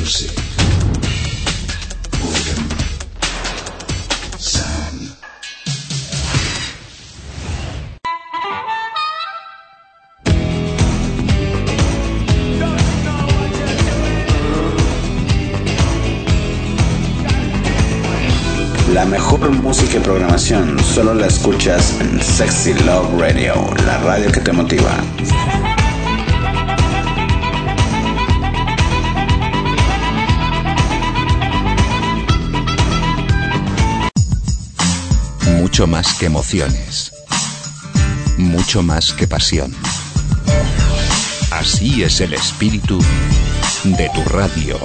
Music. Organ. Sound. La mejor música y programación solo la escuchas en Sexy Love Radio, la radio que te motiva. Mucho más que emociones, mucho más que pasión. Así es el espíritu de tu radio.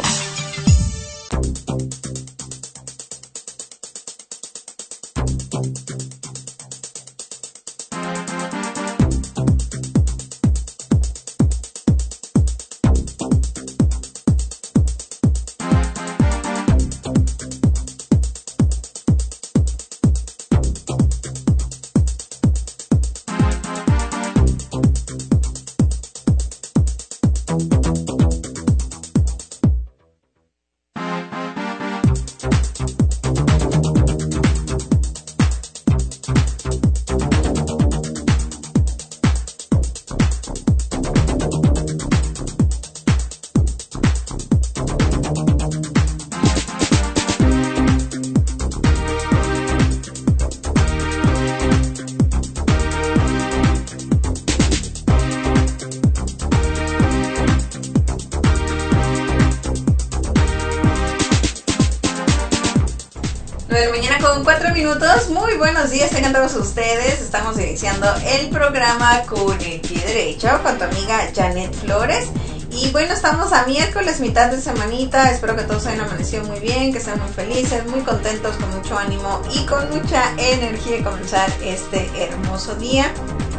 Muy buenos días, tengan todos ustedes. Estamos iniciando el programa con el pie derecho con tu amiga Janet Flores. Y bueno, estamos a miércoles, mitad de semanita. Espero que todos hayan amanecido muy bien, que sean muy felices, muy contentos, con mucho ánimo y con mucha energía de comenzar este hermoso día.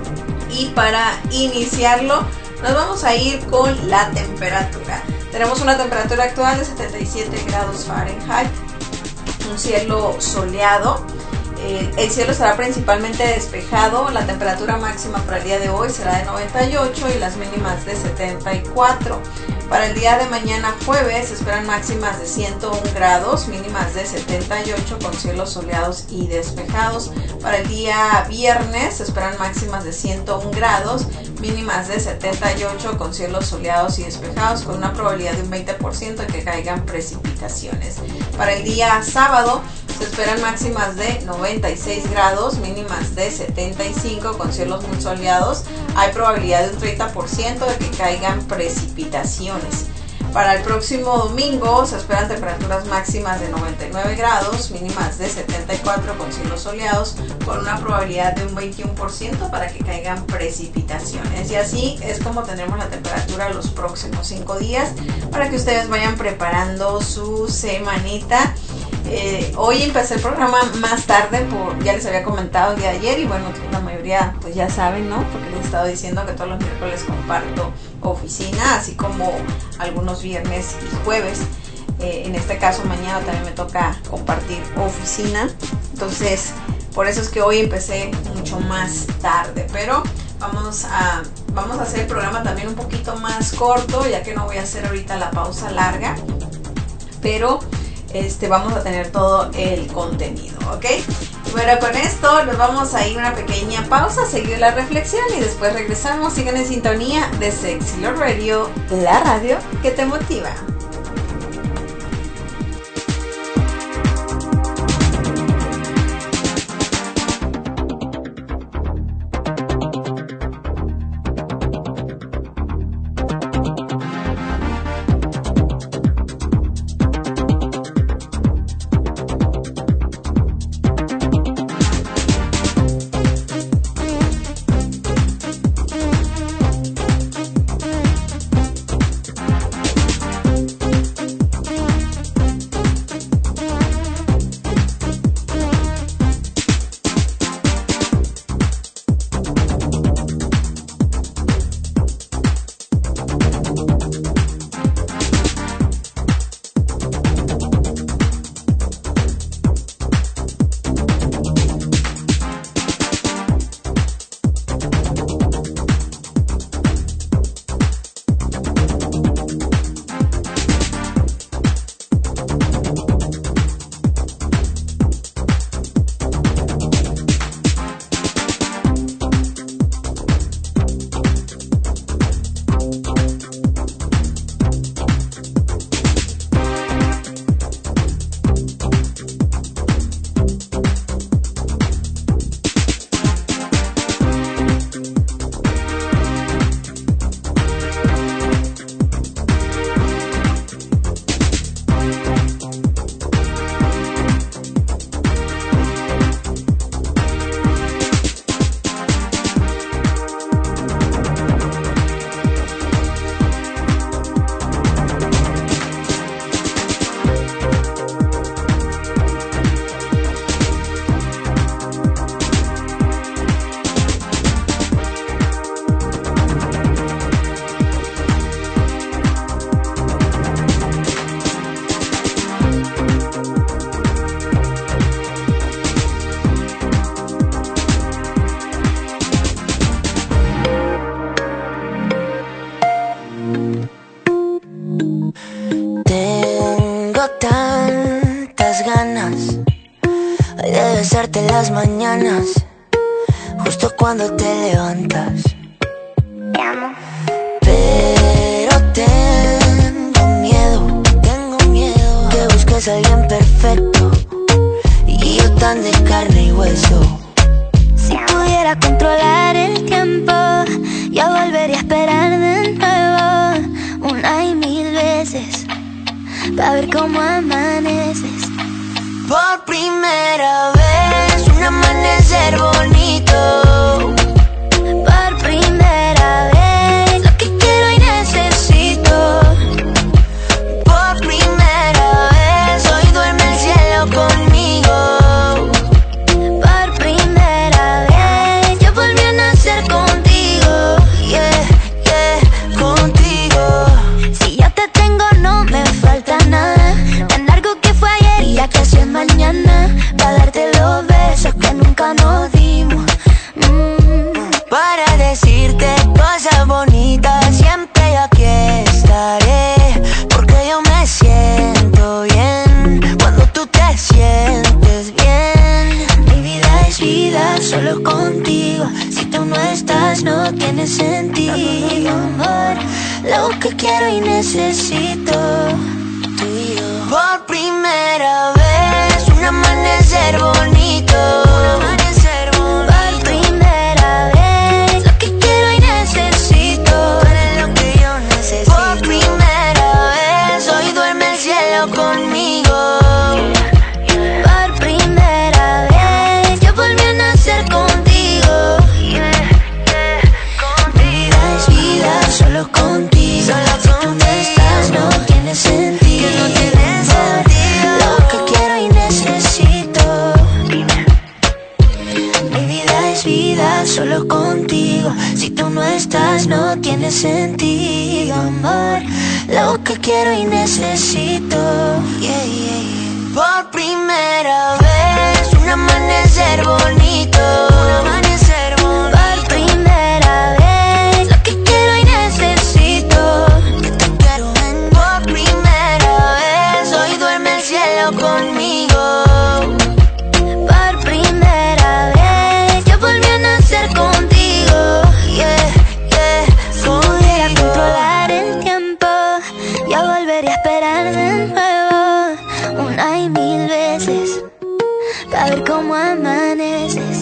Y para iniciarlo, nos vamos a ir con la temperatura. Tenemos una temperatura actual de 77 grados Fahrenheit, un cielo soleado. El cielo estará principalmente despejado. La temperatura máxima para el día de hoy será de 98 y las mínimas de 74. Para el día de mañana jueves se esperan máximas de 101 grados, mínimas de 78 con cielos soleados y despejados. Para el día viernes se esperan máximas de 101 grados, mínimas de 78 con cielos soleados y despejados, con una probabilidad de un 20% de que caigan precipitaciones. Para el día sábado se esperan máximas de 96 grados, mínimas de 75 con cielos muy soleados. Hay probabilidad de un 30% de que caigan precipitaciones. Para el próximo domingo se esperan temperaturas máximas de 99 grados, mínimas de 74 con cielos soleados, con una probabilidad de un 21% para que caigan precipitaciones. Y así es como tendremos la temperatura los próximos 5 días para que ustedes vayan preparando su semanita. Hoy empecé el programa más tarde, ya les había comentado el día de ayer y bueno, la mayoría pues ya saben, ¿no? Porque les he estado diciendo que todos los miércoles comparto oficina, así como algunos viernes y jueves. En este caso mañana también me toca compartir oficina, entonces por eso es que hoy empecé mucho más tarde, pero vamos a hacer el programa también un poquito más corto, ya que no voy a hacer ahorita la pausa larga, pero vamos a tener todo el contenido, ¿ok? Bueno, con esto nos vamos a ir a una pequeña pausa, seguir la reflexión y después regresamos. Sigan en sintonía de Sexy Love Radio, la radio que te motiva. Tengo tantas ganas de besarte las mañanas, justo cuando te levantas. Te amo. Pero tengo miedo que busques a alguien perfecto y yo tan de carne y hueso. Si pudiera controlar el tiempo, yo volvería a esperar de nuevo, una y mil veces, para ver cómo amaneces. Por primera vez, un amanecer bonito. Por primera vez, lo que quiero y necesito. Por primera vez, hoy duerme el cielo conmigo. Por primera vez, yo volví a nacer contigo. Yeah, yeah, contigo. Si yo te tengo no me falta nada. Tan largo que fue ayer y ya casi es mañana, para darte los besos que nunca nos dimos. Para decirte cosas bonitas, siempre yo aquí estaré, porque yo me siento bien cuando tú te sientes bien. Mi vida es vida solo contigo, si tú no estás no tiene sentido, amor. Lo que quiero y necesito, tú y yo. Por primera vez, un amanecer bonito. Por primera vez, lo que quiero y necesito. Tú eres lo que yo necesito. Por primera vez, hoy duerme el cielo conmigo. Por primera vez, yo volví a nacer contigo. Vida es vida solo contigo. Si tú no estás no tiene sentido. Lo que quiero y necesito. Mi vida es vida solo contigo. Si tú no estás no tiene sentido, amor. Lo que quiero y necesito. Yeah, yeah, yeah. Por primera vez, un amanecer bonito. Por primera vez, lo que quiero y necesito. Por primera vez, hoy duerme el cielo conmigo. Por primera vez, yo volví a nacer contigo. Yeah, yeah, si pudiera controlar el tiempo, yo volvería a esperar de nuevo, una y mil veces, para ver cómo amaneces.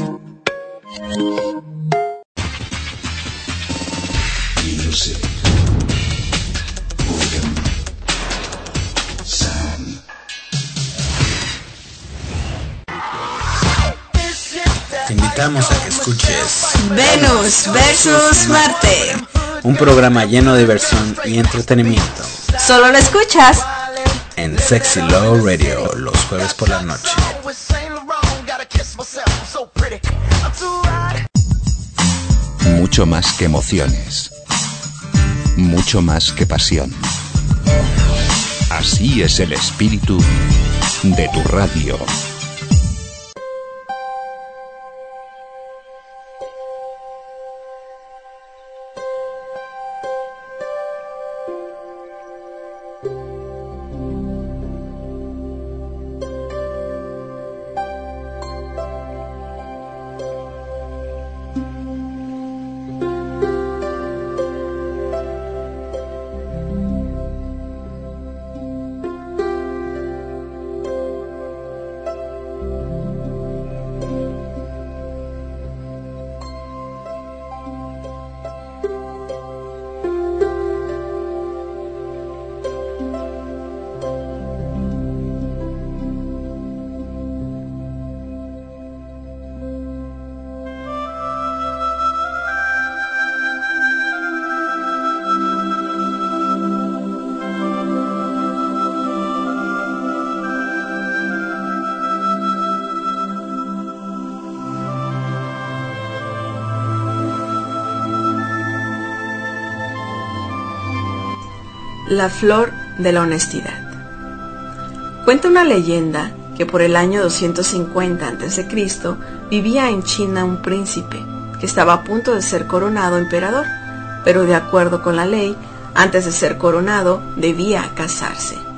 Music. Organ. Sound. Te invitamos a que escuches Venus versus Marte. un programa lleno de diversión y entretenimiento Solo lo escuchas en Sexy Love Radio los jueves por la noche. Mucho más que emociones. Mucho más que pasión. Así es el espíritu de tu radio. La flor de la honestidad. Cuenta una leyenda que por el año 250 a.C. vivía en China un príncipe que estaba a punto de ser coronado emperador, pero de acuerdo con la ley, antes de ser coronado debía casarse.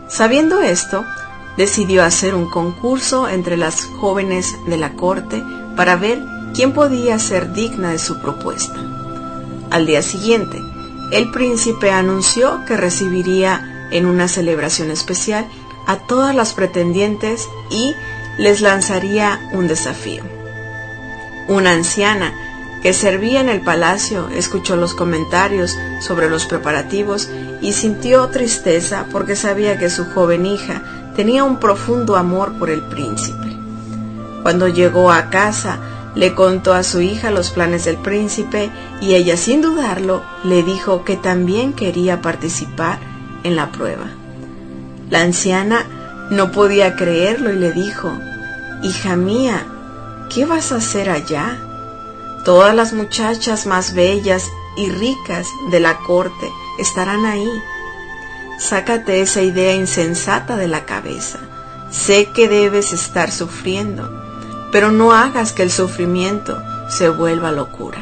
Sabiendo esto, decidió hacer un concurso entre las jóvenes de la corte para ver quién podía ser digna de su propuesta. Al día siguiente, el príncipe anunció que recibiría en una celebración especial a todas las pretendientes y les lanzaría un desafío. Una anciana que servía en el palacio escuchó los comentarios sobre los preparativos y sintió tristeza porque sabía que su joven hija tenía un profundo amor por el príncipe. Cuando llegó a casa, le contó a su hija los planes del príncipe y ella, sin dudarlo, le dijo que también quería participar en la prueba. La anciana no podía creerlo y le dijo: «Hija mía, ¿qué vas a hacer allá? Todas las muchachas más bellas y ricas de la corte estarán ahí. Sácate esa idea insensata de la cabeza. Sé que debes estar sufriendo, pero no hagas que el sufrimiento se vuelva locura».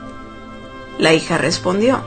La hija respondió: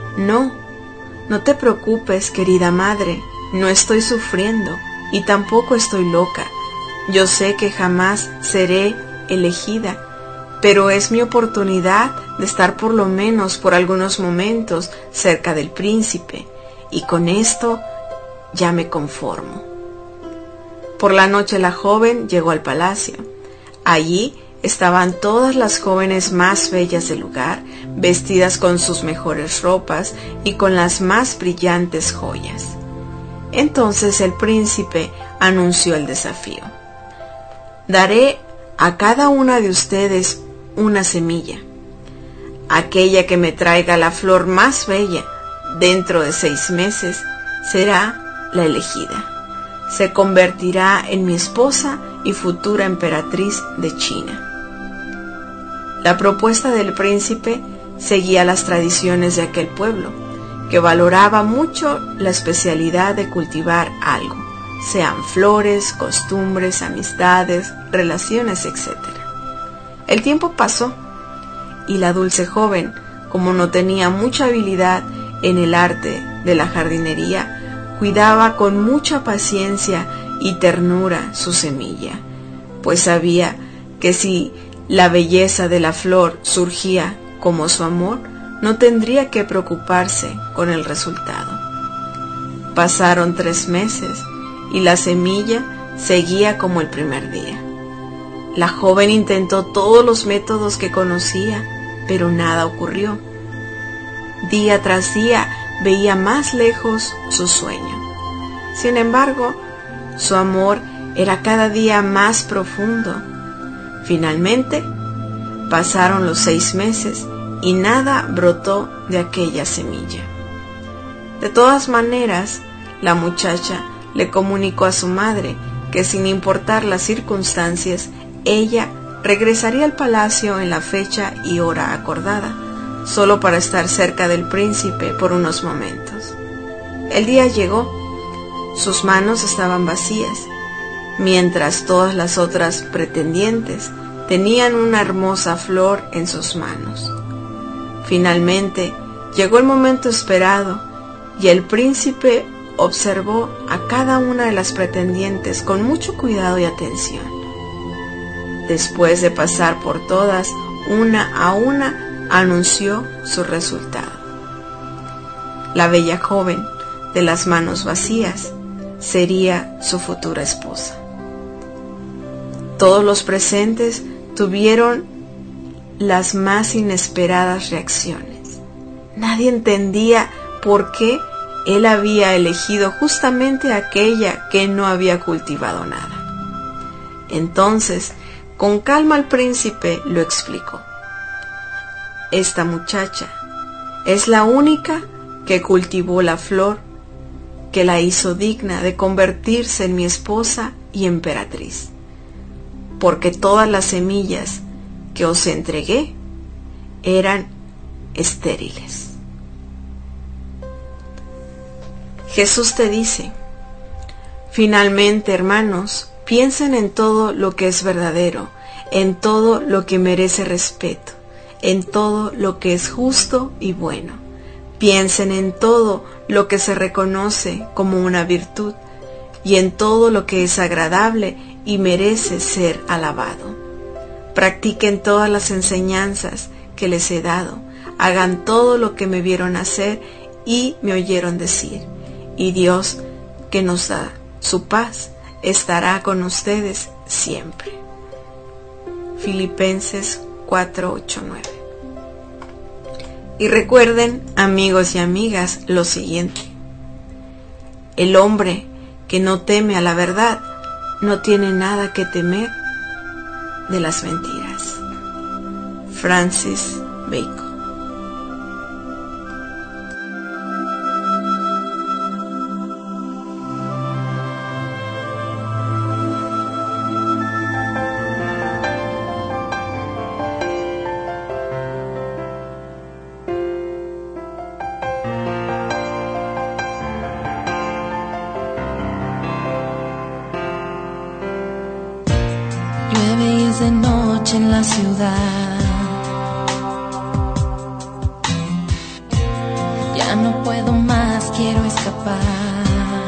No te preocupes, querida madre, no estoy sufriendo y tampoco estoy loca. Yo sé que jamás seré elegida, pero es mi oportunidad de estar por lo menos por algunos momentos cerca del príncipe, y con esto ya me conformo. Por la noche la joven llegó al palacio. Allí estaban todas las jóvenes más bellas del lugar, vestidas con sus mejores ropas y con las más brillantes joyas. Entonces el príncipe anunció el desafío: «Daré a cada una de ustedes una semilla. Aquella que me traiga la flor más bella dentro de 6 meses será la elegida. Se convertirá en mi esposa y futura emperatriz de China». La propuesta del príncipe seguía las tradiciones de aquel pueblo, que valoraba mucho la especialidad de cultivar algo, sean flores, costumbres, amistades, relaciones, etc. El tiempo pasó y la dulce joven, como no tenía mucha habilidad en el arte de la jardinería, cuidaba con mucha paciencia y ternura su semilla, pues sabía que si la belleza de la flor surgía como su amor, no tendría que preocuparse con el resultado. Pasaron 3 meses y la semilla seguía como el primer día. La joven intentó todos los métodos que conocía, pero nada ocurrió. Día tras día veía más lejos su sueño. Sin embargo, su amor era cada día más profundo. Finalmente, pasaron los 6 meses y nada brotó de aquella semilla. De todas maneras, la muchacha le comunicó a su madre que, sin importar las circunstancias, ella regresaría al palacio en la fecha y hora acordada, solo para estar cerca del príncipe por unos momentos. El día llegó. Sus manos estaban vacías, mientras todas las otras pretendientes tenían una hermosa flor en sus manos. Finalmente llegó el momento esperado y el príncipe observó a cada una de las pretendientes con mucho cuidado y atención. Después de pasar por todas, una a una, anunció su resultado. La bella joven de las manos vacías sería su futura esposa. Todos los presentes tuvieron las más inesperadas reacciones. Nadie entendía por qué él había elegido justamente aquella que no había cultivado nada. Entonces, con calma el príncipe lo explicó. Esta muchacha es la única que cultivó la flor que la hizo digna de convertirse en mi esposa y emperatriz, porque todas las semillas que os entregué eran estériles. Jesús te dice: finalmente, hermanos, piensen en todo lo que es verdadero, en todo lo que merece respeto, en todo lo que es justo y bueno. Piensen en todo lo que se reconoce como una virtud y en todo lo que es agradable y merece ser alabado. Practiquen todas las enseñanzas que les he dado, hagan todo lo que me vieron hacer y me oyeron decir, y Dios, que nos da su paz, estará con ustedes siempre. Filipenses 4:8-9. Y recuerden, amigos y amigas, lo siguiente: el hombre que no teme a la verdad no tiene nada que temer de las mentiras. Francis Bacon. De noche en la ciudad, ya no puedo más, quiero escapar.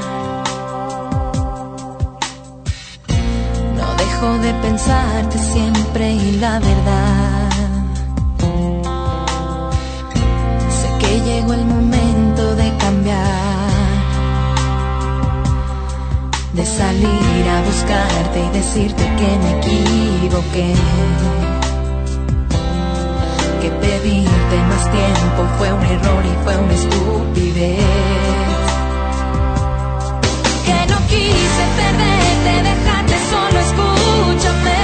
No dejo de pensarte siempre y la verdad. Sé que llegó el momento de cambiar, de salir a buscarte y decirte que me equivoqué, que pedirte más tiempo fue un error y fue una estupidez, que no quise perderte, dejarte solo, escúchame.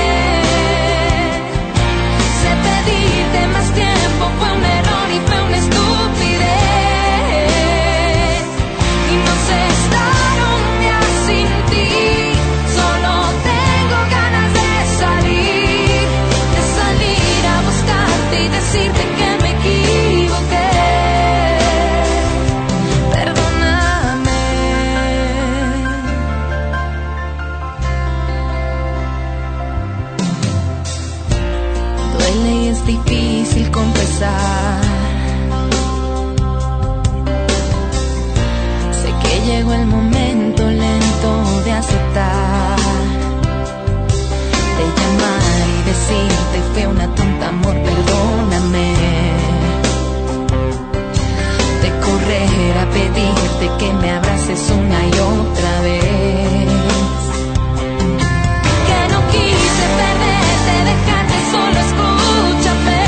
Sé pedirte más tiempo fue un error y fue una estupidez, y no sé estar un día sin ti. Solo tengo ganas de salir a buscarte y decirte que me equivoqué. Perdóname. Duele y es difícil confesar. Sé que llegó el momento lento de aceptar, de llamar y decirte fue una tonta, amor, perdóname, de correr a pedirte que me abraces una y otra vez, que no quise perderte, dejarte solo, escúchame.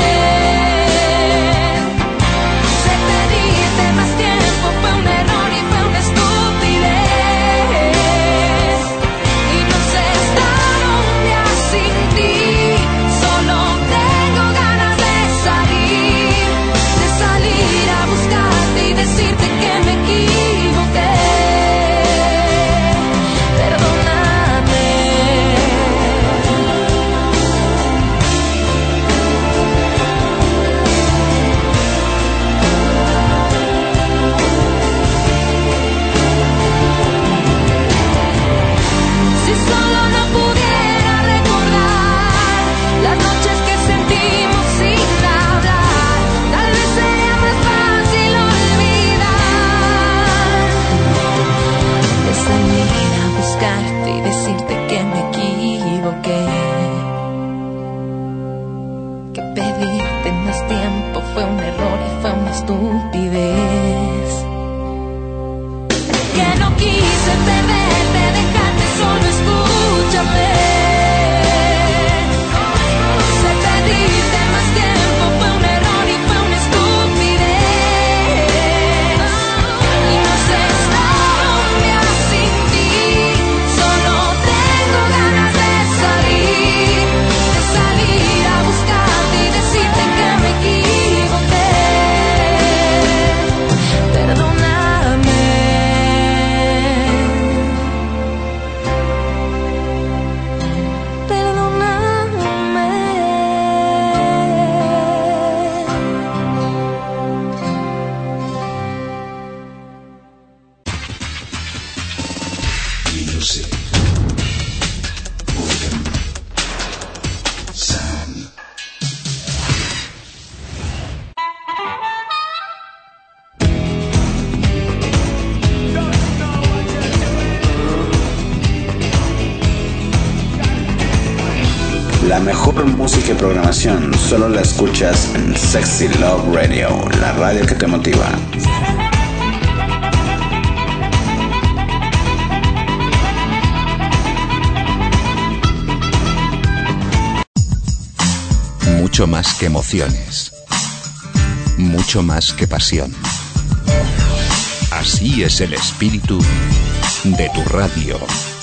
Sé pedirte más tiempo fue un error y fue una estupidez, y no sé estar un día sin ti. Solo tengo ganas de salir a buscarte y decirte que me equivoqué. Perdóname. Si solo no pudiera recordar las noches que sentimos sin hablar, tal vez sería más fácil olvidar, de salir a buscarte y decirte que me equivoqué, que pedirte más tiempo fue un error y fue una estupidez, que no quise perderte, dejarte solo, escúchame. Sé pedirte más tiempo fue un error y fue una estupidez, y no sé estar un día sin ti. Solo tengo ganas de salir a buscarte y decirte que me equivoqué. Perdóname. Music. Organ. Sound. La mejor música y programación solo la escuchas en Sexy Love Radio, la radio que te motiva. Mucho más que emociones. Mucho más que pasión. Así es el espíritu de tu radio.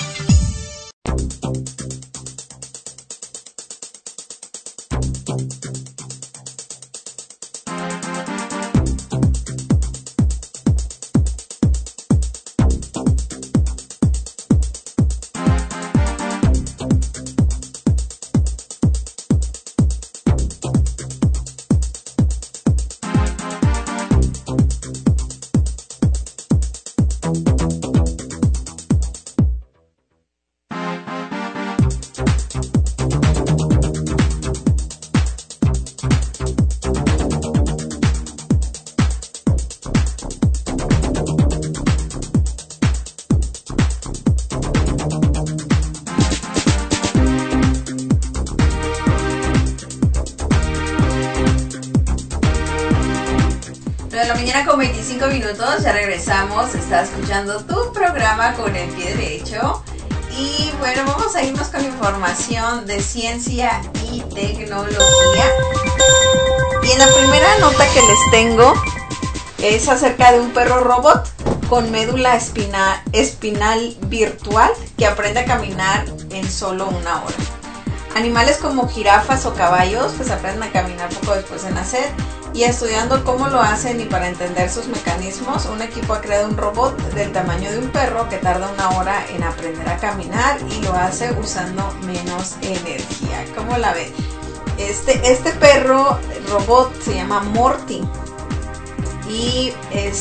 Ya regresamos, estás escuchando tu programa con el pie derecho y bueno, vamos a irnos con información de ciencia y tecnología. Y en la primera nota que les tengo es acerca de un perro robot con médula espinal virtual que aprende a caminar en solo una hora. Animales como jirafas o caballos pues aprenden a caminar poco después de nacer. Y estudiando cómo lo hacen y para entender sus mecanismos, un equipo ha creado un robot del tamaño de un perro que tarda una hora en aprender a caminar y lo hace usando menos energía. ¿Cómo la ven? Este perro robot se llama Morty y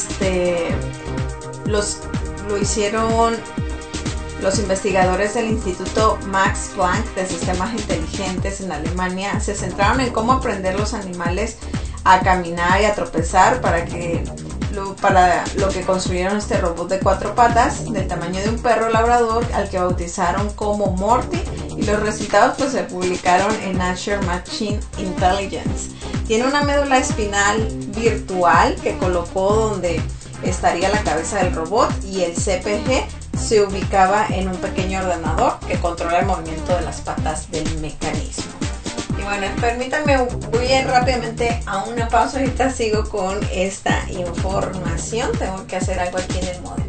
lo hicieron los investigadores del Instituto Max Planck de Sistemas Inteligentes en Alemania. Se centraron en cómo aprender los animales a caminar y a tropezar para lo que construyeron este robot de 4 patas del tamaño de un perro labrador al que bautizaron como Morty, y los resultados pues se publicaron en Nature Machine Intelligence. Tiene una médula espinal virtual que colocó donde estaría la cabeza del robot y el CPG se ubicaba en un pequeño ordenador que controla el movimiento de las patas del mecanismo. Y bueno, permítanme, voy a ir rápidamente a una pausa, ahorita sigo con esta información, tengo que hacer algo aquí en el módem.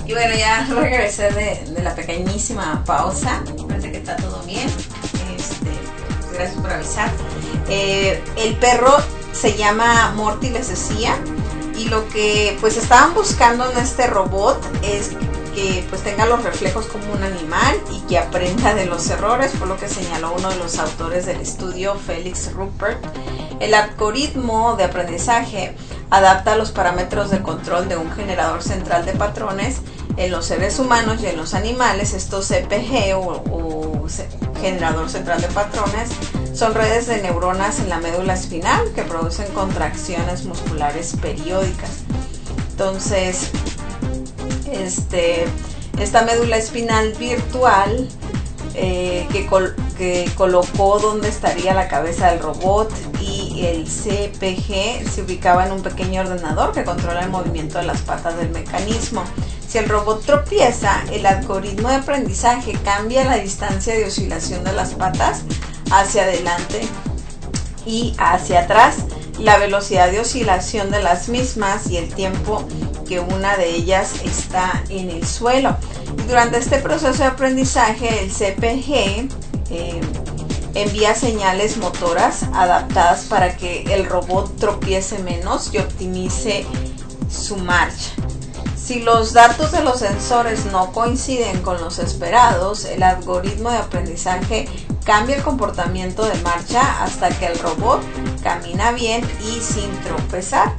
Y bueno, ya regresé de la pequeñísima pausa. Parece que está todo bien. Gracias por avisar. El perro se llama Morty, les decía. Y lo que pues estaban buscando en este robot es que pues tenga los reflejos como un animal y que aprenda de los errores, por lo que señaló uno de los autores del estudio, Felix Ruppert. El algoritmo de aprendizaje adapta los parámetros de control de un generador central de patrones en los seres humanos y en los animales. Estos CPG o generador central de patrones son redes de neuronas en la médula espinal que producen contracciones musculares periódicas. Entonces, esta médula espinal virtual que colocó donde estaría la cabeza del robot, y el CPG se ubicaba en un pequeño ordenador que controla el movimiento de las patas del mecanismo. Si el robot tropieza, el algoritmo de aprendizaje cambia la distancia de oscilación de las patas hacia adelante y hacia atrás, la velocidad de oscilación de las mismas y el tiempo que una de ellas está en el suelo. Y durante este proceso de aprendizaje, el CPG envía señales motoras adaptadas para que el robot tropiece menos y optimice su marcha. Si los datos de los sensores no coinciden con los esperados, el algoritmo de aprendizaje cambia el comportamiento de marcha hasta que el robot camina bien y sin tropezar.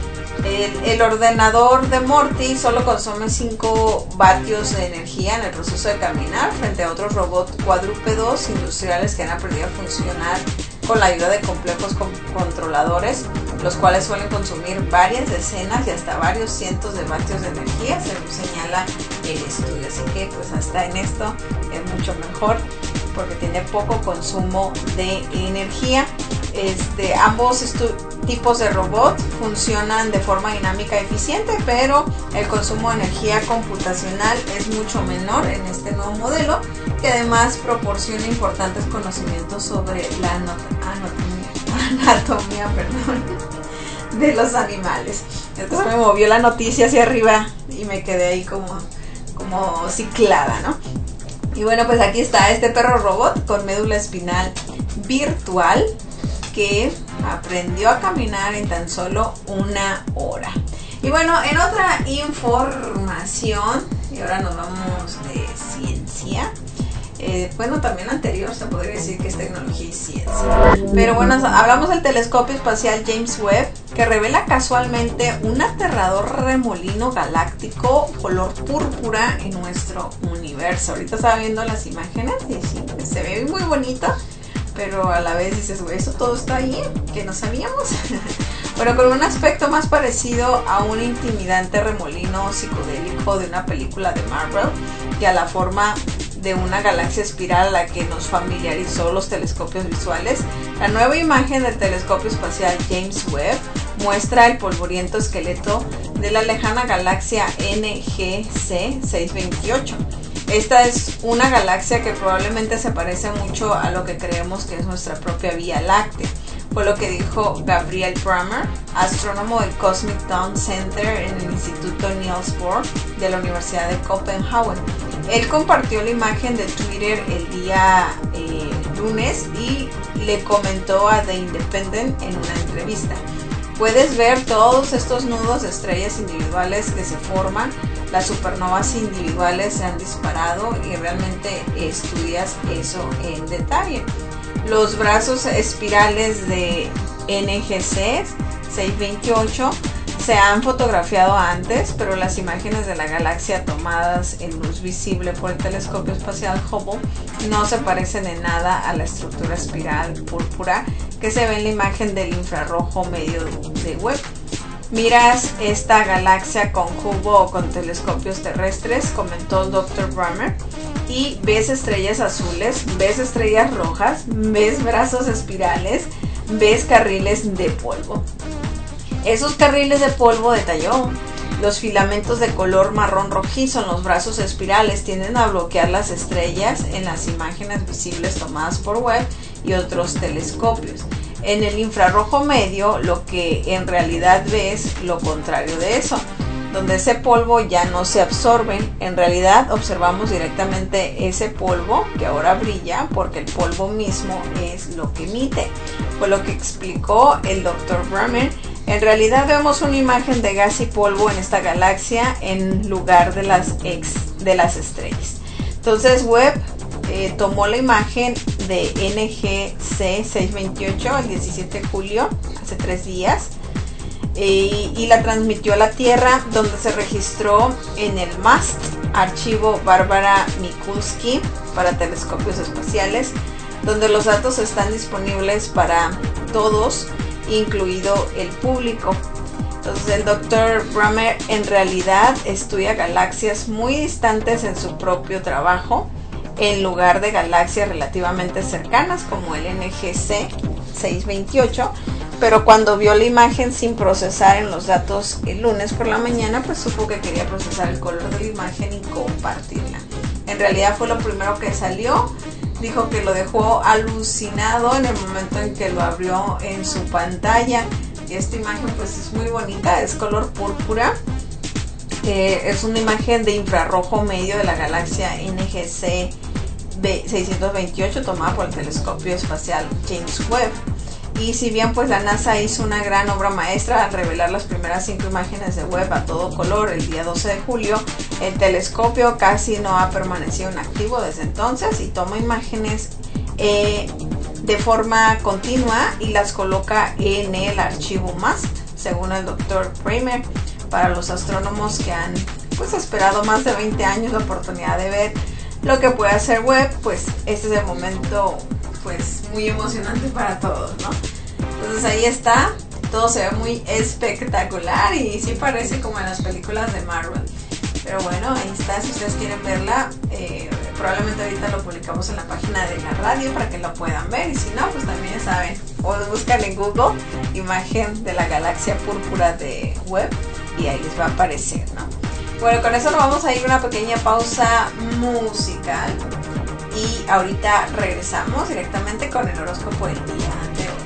El ordenador de Morty solo consume 5 vatios de energía en el proceso de caminar, frente a otros robots cuadrúpedos industriales que han aprendido a funcionar con la ayuda de complejos controladores, los cuales suelen consumir varias decenas y hasta varios cientos de vatios de energía, según señala el estudio. Así que pues hasta en esto es mucho mejor porque tiene poco consumo de energía. Ambos tipos de robot funcionan de forma dinámica y eficiente, pero el consumo de energía computacional es mucho menor en este nuevo modelo, que además proporciona importantes conocimientos sobre la anatomía de los animales. Entonces me movió la noticia hacia arriba y me quedé ahí como ciclada, ¿no? Y bueno, pues aquí está este perro robot con médula espinal virtual que aprendió a caminar en tan solo 1 hora. Y bueno, en otra información, y ahora nos vamos de ciencia. Bueno, también anterior se podría decir que es tecnología y ciencia. Pero bueno, hablamos del telescopio espacial James Webb, que revela casualmente un aterrador remolino galáctico color púrpura en nuestro universo. Ahorita estaba viendo las imágenes y sí, se ve muy bonito, pero a la vez dices, güey, eso todo está ahí, que no sabíamos. Bueno, con un aspecto más parecido a un intimidante remolino psicodélico de una película de Marvel y a la forma de una galaxia espiral a la que nos familiarizó los telescopios visuales, la nueva imagen del telescopio espacial James Webb muestra el polvoriento esqueleto de la lejana galaxia NGC 628. Esta es una galaxia que probablemente se parece mucho a lo que creemos que es nuestra propia Vía Láctea, fue lo que dijo Gabriel Brammer, astrónomo del Cosmic Dawn Center en el Instituto Niels Bohr de la Universidad de Copenhague. Él compartió la imagen de Twitter el día lunes y le comentó a The Independent en una entrevista: puedes ver todos estos nudos de estrellas individuales que se forman, las supernovas individuales se han disparado y realmente estudias eso en detalle. Los brazos espirales de NGC 628 se han fotografiado antes, pero las imágenes de la galaxia tomadas en luz visible por el telescopio espacial Hubble no se parecen en nada a la estructura espiral púrpura que se ve en la imagen del infrarrojo medio de Webb. Miras esta galaxia con Hubble o con telescopios terrestres, comentó el Dr. Brammer, y ves estrellas azules, ves estrellas rojas, ves brazos espirales, ves carriles de polvo. Esos carriles de polvo, detalló, los filamentos de color marrón rojizo en los brazos espirales tienden a bloquear las estrellas en las imágenes visibles tomadas por Webb y otros telescopios. En el infrarrojo medio lo que en realidad ves lo contrario de eso, donde ese polvo ya no se absorbe. En realidad observamos directamente ese polvo que ahora brilla porque el polvo mismo es lo que emite. Fue lo que explicó el Dr. Brammer. En realidad vemos una imagen de gas y polvo en esta galaxia en lugar de las estrellas. Entonces Webb tomó la imagen de NGC 628 el 17 de julio, hace 3 días, y la transmitió a la Tierra, donde se registró en el MAST, archivo Bárbara Mikulski para telescopios espaciales, donde los datos están disponibles para todos, incluido el público. Entonces el Dr. Brammer en realidad estudia galaxias muy distantes en su propio trabajo, en lugar de galaxias relativamente cercanas como el NGC 628, pero cuando vio la imagen sin procesar en los datos el lunes por la mañana, pues supo que quería procesar el color de la imagen y compartirla. En realidad fue lo primero que salió. Dijo que lo dejó alucinado en el momento en que lo abrió en su pantalla. Y esta imagen pues es muy bonita, es color púrpura. Es una imagen de infrarrojo medio de la galaxia NGC 628 tomada por el telescopio espacial James Webb. Y si bien pues la NASA hizo una gran obra maestra al revelar las primeras 5 imágenes de Webb a todo color el día 12 de julio, el telescopio casi no ha permanecido en activo desde entonces y toma imágenes de forma continua y las coloca en el archivo MAST, según el Dr. Brammer. Para los astrónomos que han pues esperado más de 20 años la oportunidad de ver lo que puede hacer Webb, pues este es el momento pues muy emocionante para todos, ¿no? Entonces ahí está, todo se ve muy espectacular y sí parece como en las películas de Marvel. Pero bueno, ahí está, si ustedes quieren verla, probablemente ahorita lo publicamos en la página de la radio para que lo puedan ver, y si no, pues también ya saben, o buscan en Google imagen de la galaxia púrpura de Webb y ahí les va a aparecer, ¿no? Bueno, con eso nos vamos a ir a una pequeña pausa musical y ahorita regresamos directamente con el horóscopo del día de hoy.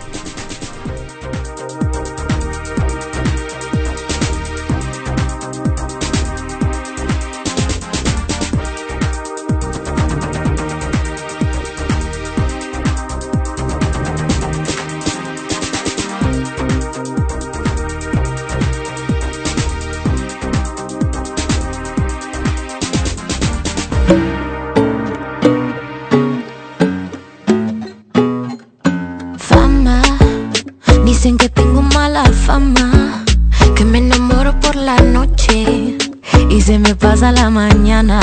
Dicen que tengo mala fama, que me enamoro por la noche y se me pasa la mañana.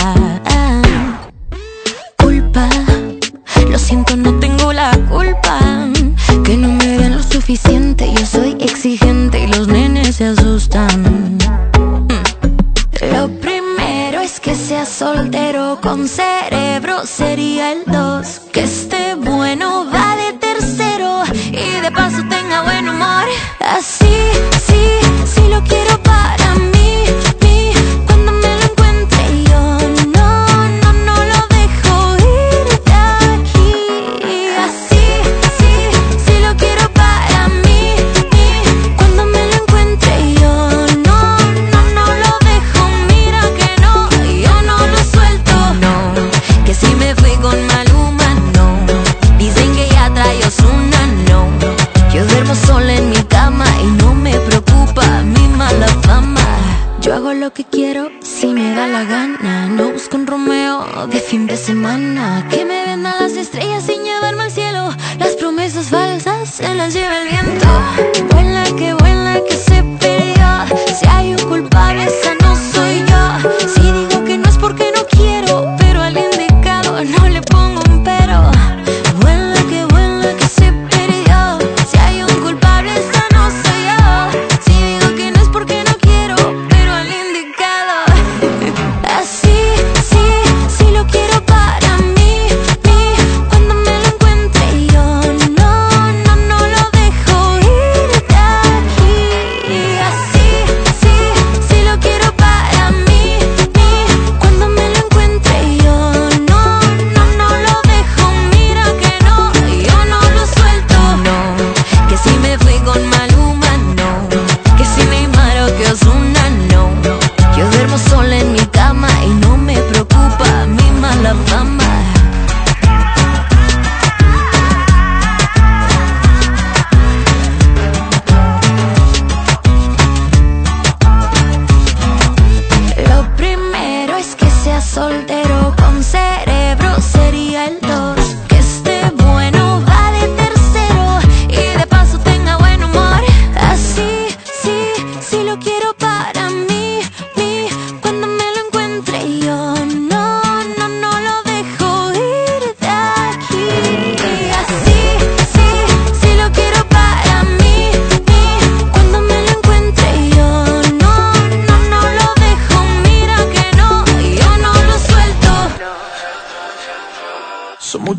Culpa, lo siento, no tengo la culpa, que no me den lo suficiente. Yo soy exigente y los nenes se asustan. Lo primero es que sea soltero con cerebro, sería el 2. Que esté bueno, va de tercero y de paso tenga buen humor. Así, sí lo quiero para mí, cuando me lo encuentre yo no lo dejo ir de aquí. Así, sí lo quiero para mí, cuando me lo encuentre yo no lo dejo. Mira que no, yo no lo suelto. No, que si me fui con Maluma, no. Dicen que ya trae Ozuna, no. Yo duermo sola en mi cama y no me preocupa mi mala fama. Yo hago lo que quiero si me da la gana. No busco un Romeo de fin de semana. Que me vendan las estrellas sin llevarme al cielo. Las promesas falsas se las lleva el viento. Vuela que se perdió. Si hay un culpable, esa no soy yo. Si digo que no es porque no quiero, pero al indicado no le pongo un pero. Vuela que se perdió. Si hay un culpable, esa no soy yo. Si digo que no es porque no quiero, pero al indicado. Así, sí lo quiero para mí, cuando me lo encuentre yo no lo dejo ir de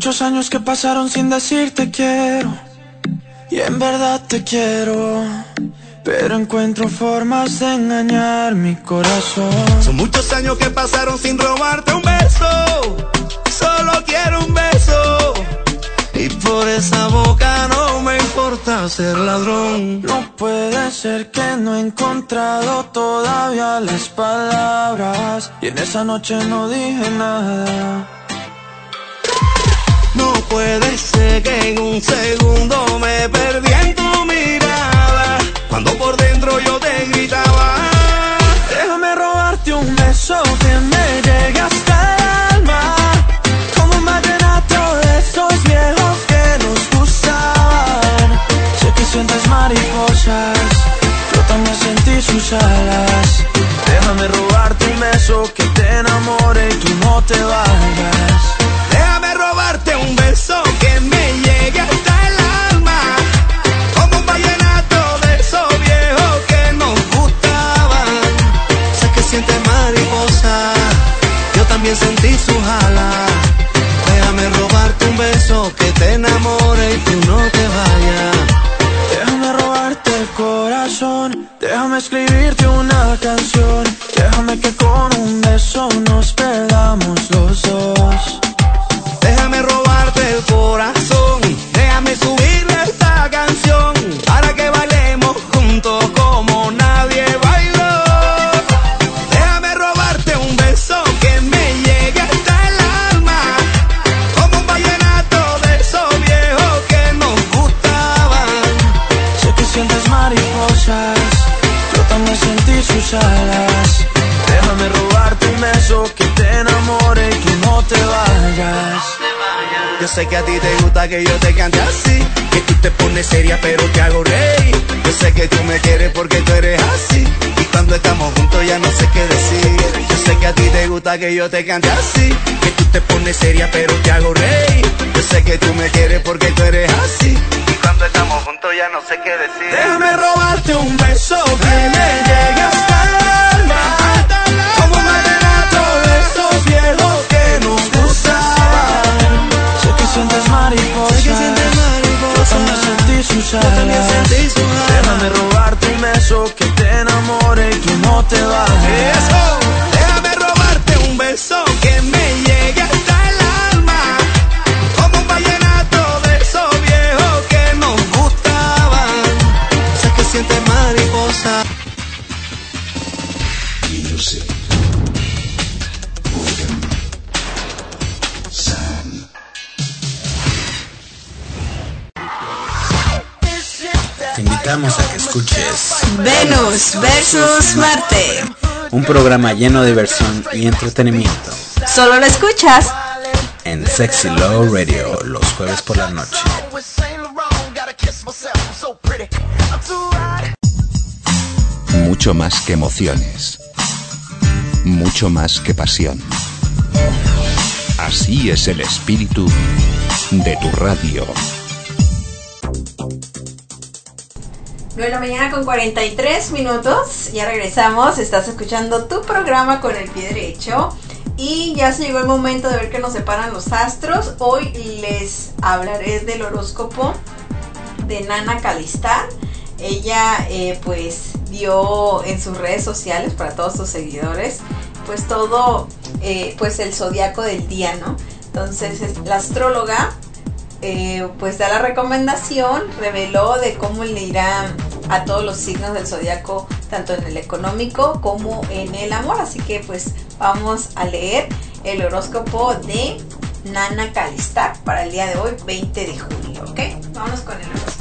muchos años que pasaron sin decirte quiero, y en verdad te quiero, pero encuentro formas de engañar mi corazón. Son muchos años que pasaron sin robarte un beso, solo quiero un beso, y por esa boca no me importa ser ladrón. No puede ser que no he encontrado todavía las palabras, y en esa noche no dije nada. No puede ser que en un segundo me perdí en tu mirada, cuando por dentro yo te gritaba. Déjame robarte un beso que me llegue hasta el alma, como un vallenato de esos viejos que nos gustaban. Sé que sientes mariposas, yo también sentí sus alas. Déjame robarte un beso que te enamore y tú no te vayas. Déjame robarte un beso que me llegue hasta el alma, como un vallenato de esos viejos que nos gustaban. Sé que sientes mariposa, yo también sentí sus alas. Déjame robarte un beso que te enamore y tú no te vayas. Déjame robarte el corazón, déjame escribirte una canción, déjame que con un beso nos perdamos los dos. Déjame robarte el corazón, déjame subirle esta canción, para que bailemos juntos como nadie bailó. Déjame robarte un beso que me llegue hasta el alma, como un vallenato de esos viejos que nos gustaban. Sé que sientes mariposas, yo también sentí sus alas. Déjame robarte un beso que te enamore y tú no te vayas. Yo sé que a ti te gusta que yo te cante así, que tú te pones seria pero te hago reír. Yo sé que tú me quieres porque tú eres así, y cuando estamos juntos ya no sé qué decir. Yo sé que a ti te gusta que yo te cante así, que tú te pones seria pero te hago reír. Yo sé que tú me quieres porque tú eres así, y cuando estamos juntos ya no sé qué decir. Déjame robarte un beso que me llegue hasta el alma, como un vallenato de esos viejos que nos gustaban. Sé que sientes mariposas, yo también sentí sus alas. Déjame robarte un beso que te enamore y tú no te vayas. Eso. Déjame robarte un beso que me llegue hasta el alma, como un vallenato de esos viejos que nos gustaban. Sé que sientes mariposa. Music. Rhythm. Sound. Te invitamos a que escuches Venus versus Marte. un programa lleno de diversión y entretenimiento Solo lo escuchas en Sexy Love Radio los jueves por la noche. Mucho más que emociones. Mucho más que pasión. Así es el espíritu de tu radio. 9 de la mañana con 43 minutos. Ya regresamos. Estás escuchando tu programa con el pie derecho. Y ya se llegó el momento de ver qué nos separan los astros. Hoy les hablaré del horóscopo de Nana Kalistar. Ella pues dio en sus redes sociales para todos sus seguidores pues todo pues el zodiaco del día, ¿no? Entonces la astróloga pues da la recomendación, reveló de cómo le irá a todos los signos del zodiaco, tanto en el económico como en el amor. Así que pues vamos a leer el horóscopo de Nana Kalistar para el día de hoy, 20 de julio, ¿ok? Vámonos con el horóscopo.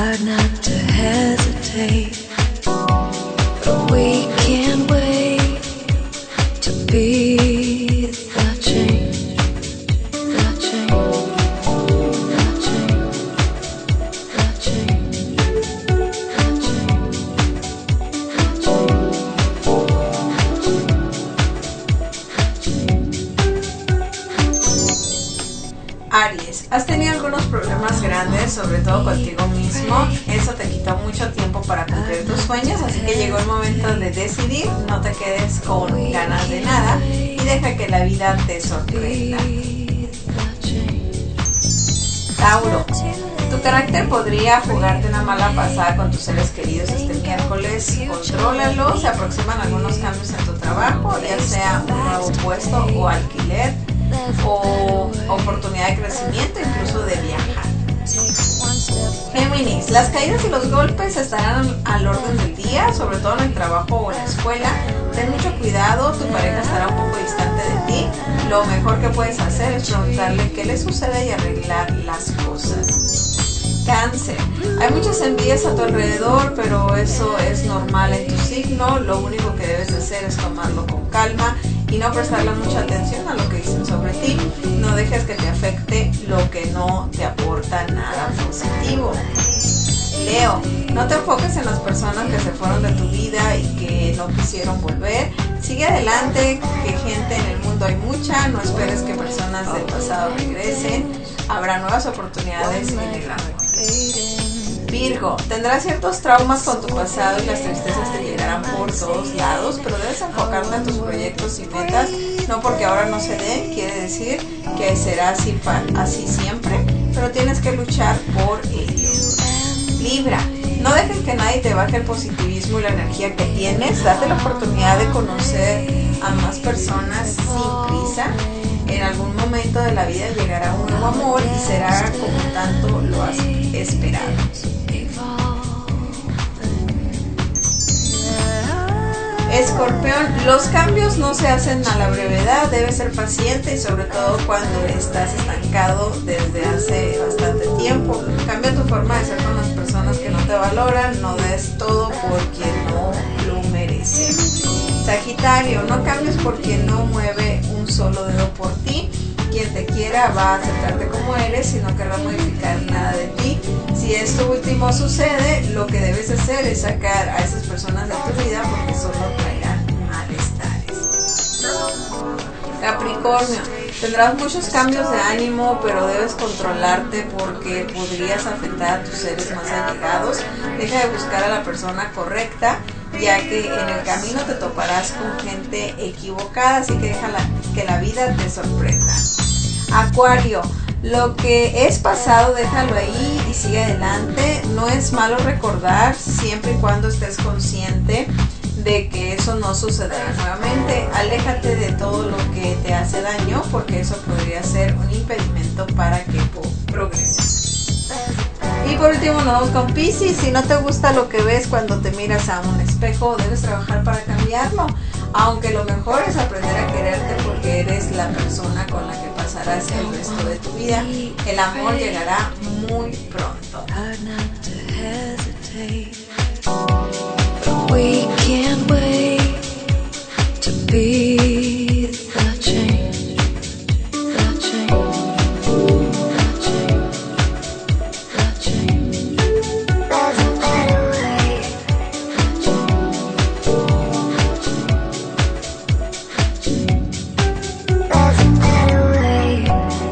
hard not to hesitate, but we can't wait to be the change, the change, the change, the change, Aries, has tenido algunos problemas grandes, sobre todo contigo mismo. Eso te quitó mucho tiempo para cumplir tus sueños, así que llegó el momento de decidir. No te quedes con ganas de nada y deja que la vida te sorprenda. Tauro, tu carácter podría jugarte una mala pasada con tus seres queridos este miércoles. Contrólalo, se aproximan algunos cambios en tu trabajo, ya sea un nuevo puesto o alquiler, o oportunidad de crecimiento, incluso de viajar. Géminis, las caídas y los golpes estarán al orden del día, sobre todo en el trabajo o en la escuela. Ten mucho cuidado, tu pareja estará un poco distante de ti. Lo mejor que puedes hacer es preguntarle qué le sucede y arreglar las cosas. Cáncer, hay muchas envidias a tu alrededor, pero eso es normal en tu signo. Lo único que debes hacer es tomarlo con calma y no prestarle mucha atención a lo que dicen sobre ti. No dejes que te afecte lo que no te aporta nada positivo. Leo, no te enfoques en las personas que se fueron de tu vida y que no quisieron volver. Sigue adelante, que gente en el mundo hay mucha. No esperes que personas del pasado regresen. Habrá nuevas oportunidades en el amor. Virgo, tendrás ciertos traumas con tu pasado y las tristezas te llegarán por todos lados, pero debes enfocarte en tus proyectos y metas. No porque ahora no se den, quiere decir que será así siempre, pero tienes que luchar por ello. Libra, no dejes que nadie te baje el positivismo y la energía que tienes. Date la oportunidad de conocer a más personas sin prisa. En algún momento de la vida llegará un nuevo amor y será como tanto lo has esperado. Escorpión, los cambios no se hacen a la brevedad, debes ser paciente y sobre todo cuando estás estancado desde hace bastante tiempo. Cambia tu forma de ser con las personas que no te valoran, no des todo por quien no lo merece. Sagitario, no cambies por quien no mueve un solo dedo por ti. Quien te quiera va a aceptarte como eres y no querrá modificar nada de ti. Si esto último sucede, lo que debes hacer es sacar a esas personas de tu vida porque solo traerán malestares. Capricornio, tendrás muchos cambios de ánimo, pero debes controlarte porque podrías afectar a tus seres más allegados. Deja de buscar a la persona correcta, ya que en el camino te toparás con gente equivocada, así que deja que la vida te sorprenda. Acuario, lo que es pasado déjalo ahí y sigue adelante. No es malo recordar siempre y cuando estés consciente de que eso no sucederá nuevamente. Aléjate de todo lo que te hace daño porque eso podría ser un impedimento para que progreses. Y por último nos vamos con Piscis. Si no te gusta lo que ves cuando te miras a un espejo, debes trabajar para cambiarlo. Aunque lo mejor es aprender a quererte porque eres la persona con la que pasarás el resto de tu vida. El amor llegará muy pronto. We can't wait to be the change, the change, the change, the change. There's a better way. There's a better way.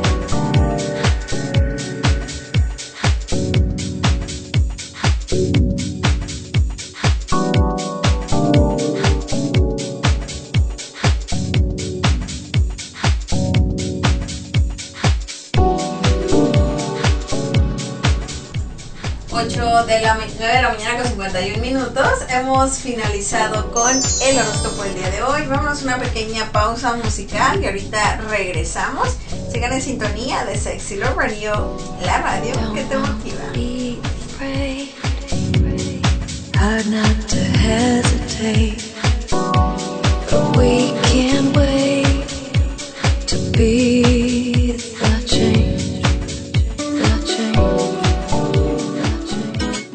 9 de la mañana con 51 minutos. Hemos finalizado con el horóscopo del día de hoy. Vámonos a una pequeña pausa musical y ahorita regresamos. Sigan en sintonía de Sexy Love Radio, la radio que te motiva. Hard not to hesitate, but we can't wait to be the change, the change, the change.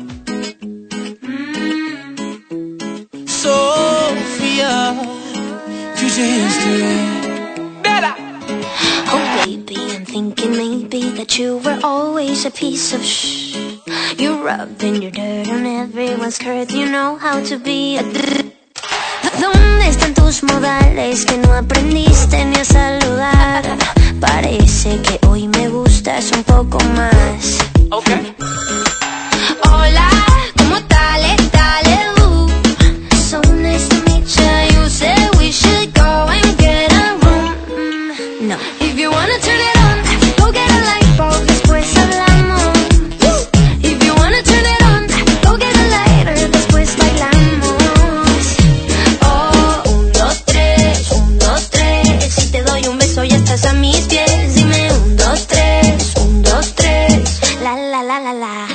Oh baby, I'm thinking maybe that you were always a piece of shh. You're rubbing your dirt on everyone's skirt. You know how to be a ¿Dónde están tus modales que no aprendiste ni a saludar? Parece que hoy me gustas un poco más. Okay. Hola, ¿cómo dale, So nice to meet you. You said we should go and get a room. No. If you wanna turn it on, go get a light bulb, después hablamos. If you wanna turn it on, go get a lighter, después bailamos. Oh, 1, 2, 3, 1, 2, 3. Si te doy un beso ya estás a mis pies. Dime 1, 2, 3, 1, 2, 3. La la la la la.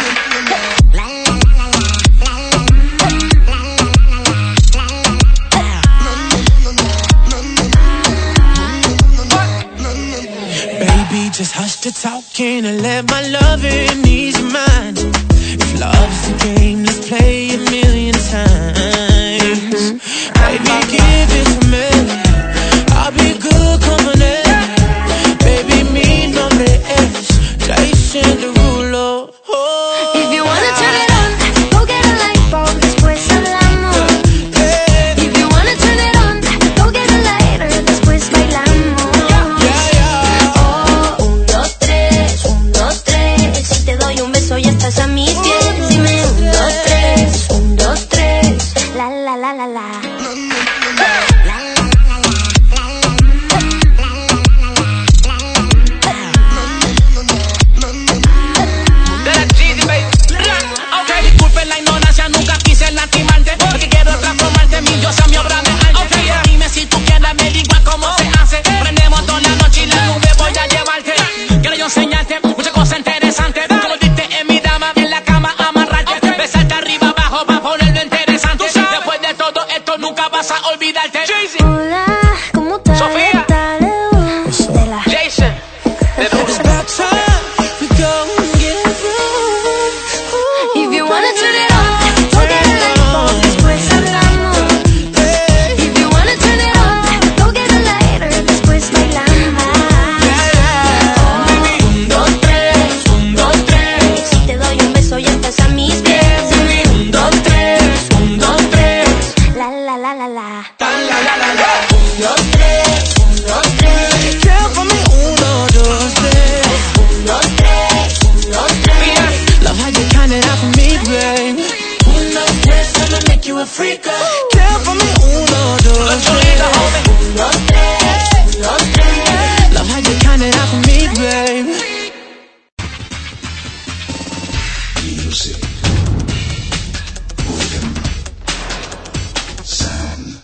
Just hush the talking and let my loving ease your mind. If love's a game, let's play a million times. Baby, give it to me. I'll be good company. Baby, mi nombre es Jason Derulo. Oh. If you wanna turn it on, go get a light bulb, después hablamos. If you wanna turn it on, go get a lighter, después bailamos. Ya estás a mis pies, dime 1, 2, 3, 1, 2, 3, la la la la la. Disculpen la ignorancia, nunca quise lastimarte, porque quiero transformarte en mi diosa, mi obra de arte. Dime si tú quieres, me digas cómo se hace. Prendemos toda la noche y la nube voy a llevarte. Quiero yo enseñarte muchas cosas interesantes. Nunca vas a olvidarte. Jay-Z. Hola, ¿cómo estás? Sofía. Jason. If you wanna turn it on, go get a light bulb, después hablamos. If you wanna turn it on, go get a lighter, después bailamos. 1, 2, 3, 1, 2, 3. Si te doy un beso ya estás a mis pies. 1, 2, 3, 1, 2, 3. La la la la la. 1, 2, 3, 1, 2, 3. Care for me, 1, 2, 3. 1, 2, 3, 1, 2, 3. Love how you count it out for me, babe. 1, 2, 3, I'ma make you a freak. Care for me, 1, 2, 3. 1, 2, 3, 1, 2, 3. Love how you count it out for me, babe. Music. Rhythm. Sound.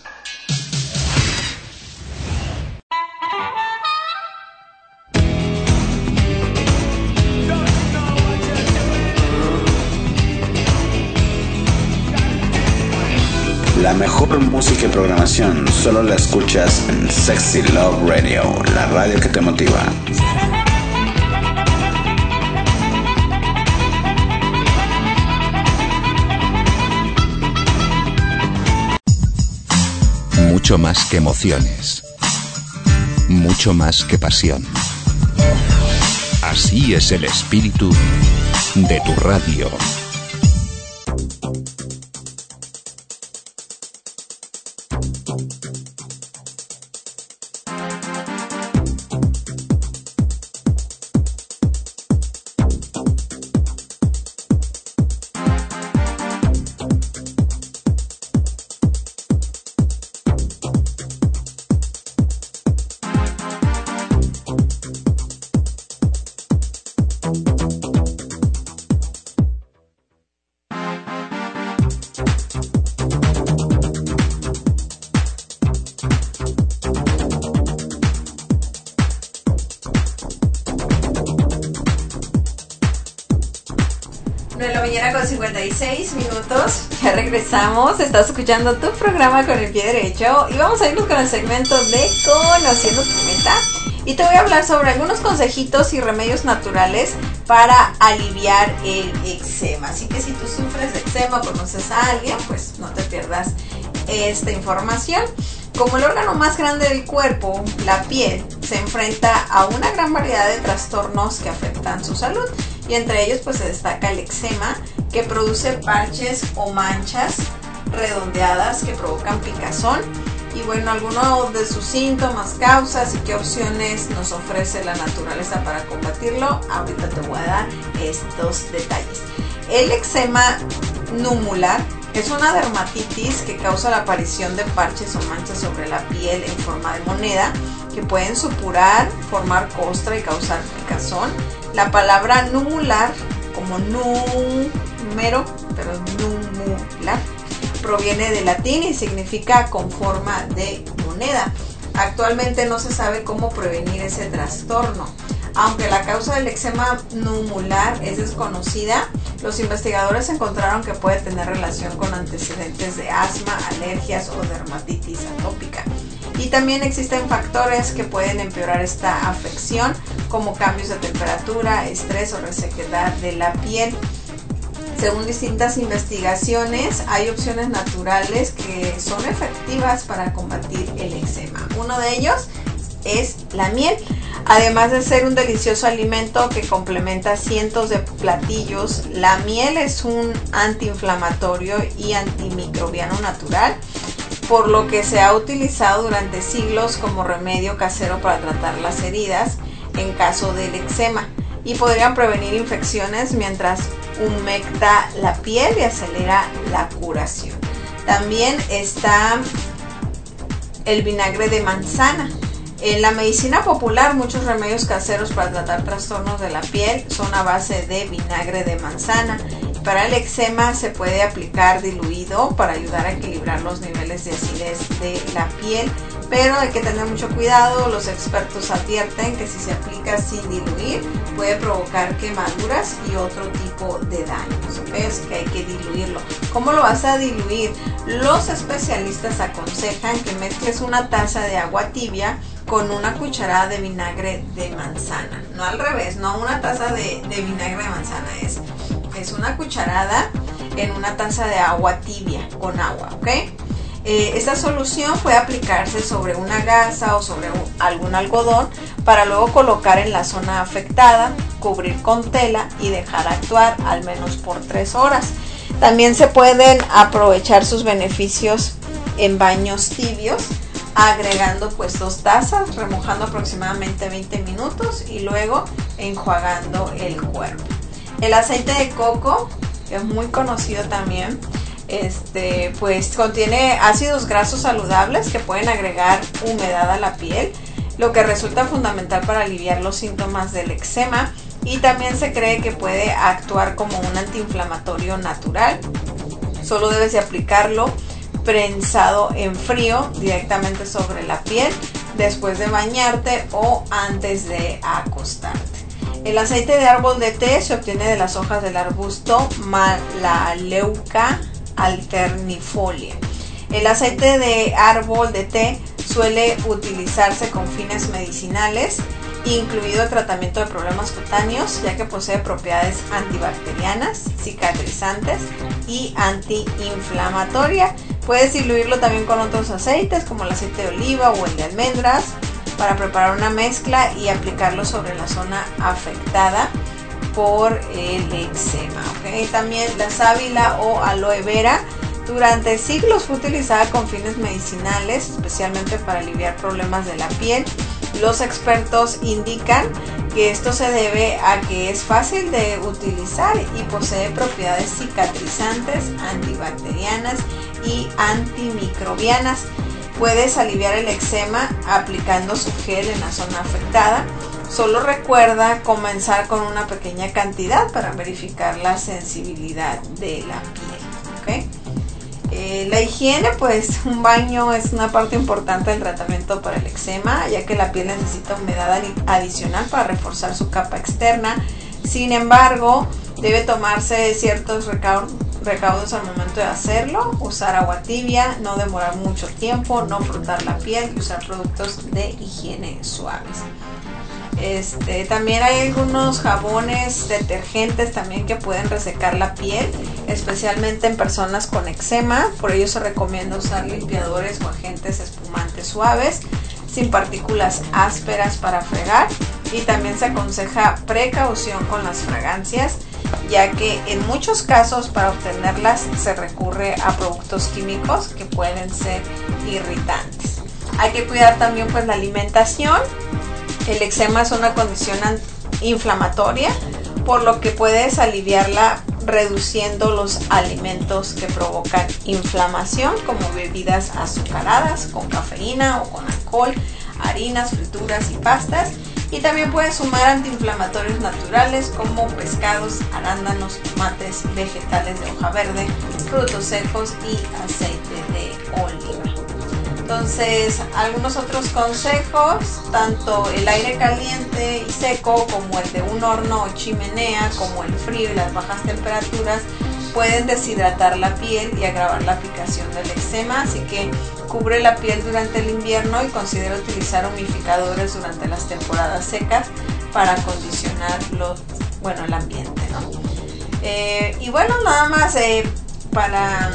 La mejor música y programación solo la escuchas en Sexy Love Radio, la radio que te motiva. Mucho más que emociones. Mucho más que pasión. Así es el espíritu de tu radio. Con 56 minutos, ya regresamos. Estás escuchando tu programa Con el Pie Derecho y vamos a irnos con el segmento de Conociendo tu Meta. Y te voy a hablar sobre algunos consejitos y remedios naturales para aliviar el eczema. Así que si tú sufres de eczema, conoces a alguien, pues no te pierdas esta información. Como el órgano más grande del cuerpo, la piel se enfrenta a una gran variedad de trastornos que afectan su salud, y entre ellos pues se destaca el eczema, que produce parches o manchas redondeadas que provocan picazón. Y bueno, algunos de sus síntomas, causas y qué opciones nos ofrece la naturaleza para combatirlo, ahorita te voy a dar estos detalles. El eczema numular es una dermatitis que causa la aparición de parches o manchas sobre la piel en forma de moneda, que pueden supurar, formar costra y causar picazón. La palabra numular, como número, pero numular, proviene del latín y significa con forma de moneda. Actualmente no se sabe cómo prevenir ese trastorno. Aunque la causa del eczema numular es desconocida, los investigadores encontraron que puede tener relación con antecedentes de asma, alergias o dermatitis atópica. Y también existen factores que pueden empeorar esta afección, como cambios de temperatura, estrés o resequedad de la piel. Según distintas investigaciones, hay opciones naturales que son efectivas para combatir el eczema. Uno de ellos es la miel. Además de ser un delicioso alimento que complementa cientos de platillos, la miel es un antiinflamatorio y antimicrobiano natural, por lo que se ha utilizado durante siglos como remedio casero para tratar las heridas en caso del eczema, y podrían prevenir infecciones mientras humecta la piel y acelera la curación. También está el vinagre de manzana. En la medicina popular, muchos remedios caseros para tratar trastornos de la piel son a base de vinagre de manzana. Para el eczema se puede aplicar diluido para ayudar a equilibrar los niveles de acidez de la piel, pero hay que tener mucho cuidado. Los expertos advierten que si se aplica sin diluir puede provocar quemaduras y otro tipo de daños. Es que hay que diluirlo. ¿Cómo lo vas a diluir? Los especialistas aconsejan que mezcles una taza de agua tibia con una cucharada de vinagre de manzana. No al revés, no una taza de vinagre de manzana, es una cucharada en una taza de agua tibia con agua, ¿ok? Esta solución puede aplicarse sobre una gasa o sobre algún algodón para luego colocar en la zona afectada, cubrir con tela y dejar actuar al menos por 3 horas. También se pueden aprovechar sus beneficios en baños tibios, agregando pues 2 tazas, remojando aproximadamente 20 minutos y luego enjuagando el cuerpo. El aceite de coco, que es muy conocido también, pues contiene ácidos grasos saludables que pueden agregar humedad a la piel, lo que resulta fundamental para aliviar los síntomas del eczema, y también se cree que puede actuar como un antiinflamatorio natural. Solo debes de aplicarlo prensado en frío directamente sobre la piel después de bañarte o antes de acostarte. El aceite de árbol de té se obtiene de las hojas del arbusto Melaleuca alternifolia. El aceite de árbol de té suele utilizarse con fines medicinales, incluido el tratamiento de problemas cutáneos, ya que posee propiedades antibacterianas, cicatrizantes y antiinflamatorias. Puedes diluirlo también con otros aceites como el aceite de oliva o el de almendras para preparar una mezcla y aplicarlo sobre la zona afectada por el eczema, ¿okay? También la sábila o aloe vera durante siglos fue utilizada con fines medicinales, especialmente para aliviar problemas de la piel. Los expertos indican que esto se debe a que es fácil de utilizar y posee propiedades cicatrizantes, antibacterianas y antimicrobianas. Puedes aliviar el eczema aplicando su gel en la zona afectada. Solo recuerda comenzar con una pequeña cantidad para verificar la sensibilidad de la piel, ¿okay? La higiene, pues un baño es una parte importante del tratamiento para el eczema, ya que la piel necesita humedad adicional para reforzar su capa externa. Sin embargo, debe tomarse ciertos recaudos al momento de hacerlo: usar agua tibia, no demorar mucho tiempo, no frotar la piel y usar productos de higiene suaves. También hay algunos jabones, detergentes también que pueden resecar la piel, especialmente en personas con eczema. Por ello se recomienda usar limpiadores o agentes espumantes suaves, sin partículas ásperas para fregar. Y también se aconseja precaución con las fragancias, ya que en muchos casos para obtenerlas se recurre a productos químicos que pueden ser irritantes. Hay que cuidar también pues la alimentación. El eczema es una condición inflamatoria, por lo que puedes aliviarla reduciendo los alimentos que provocan inflamación, como bebidas azucaradas con cafeína o con alcohol, harinas, frituras y pastas. Y también puedes sumar antiinflamatorios naturales como pescados, arándanos, tomates, vegetales de hoja verde, frutos secos y aceite de oliva. Entonces, algunos otros consejos, tanto el aire caliente y seco como el de un horno o chimenea, como el frío y las bajas temperaturas, pueden deshidratar la piel y agravar la picación del eczema, así que cubre la piel durante el invierno y considera utilizar humidificadores durante las temporadas secas para acondicionar el ambiente, ¿no? Y bueno, nada más para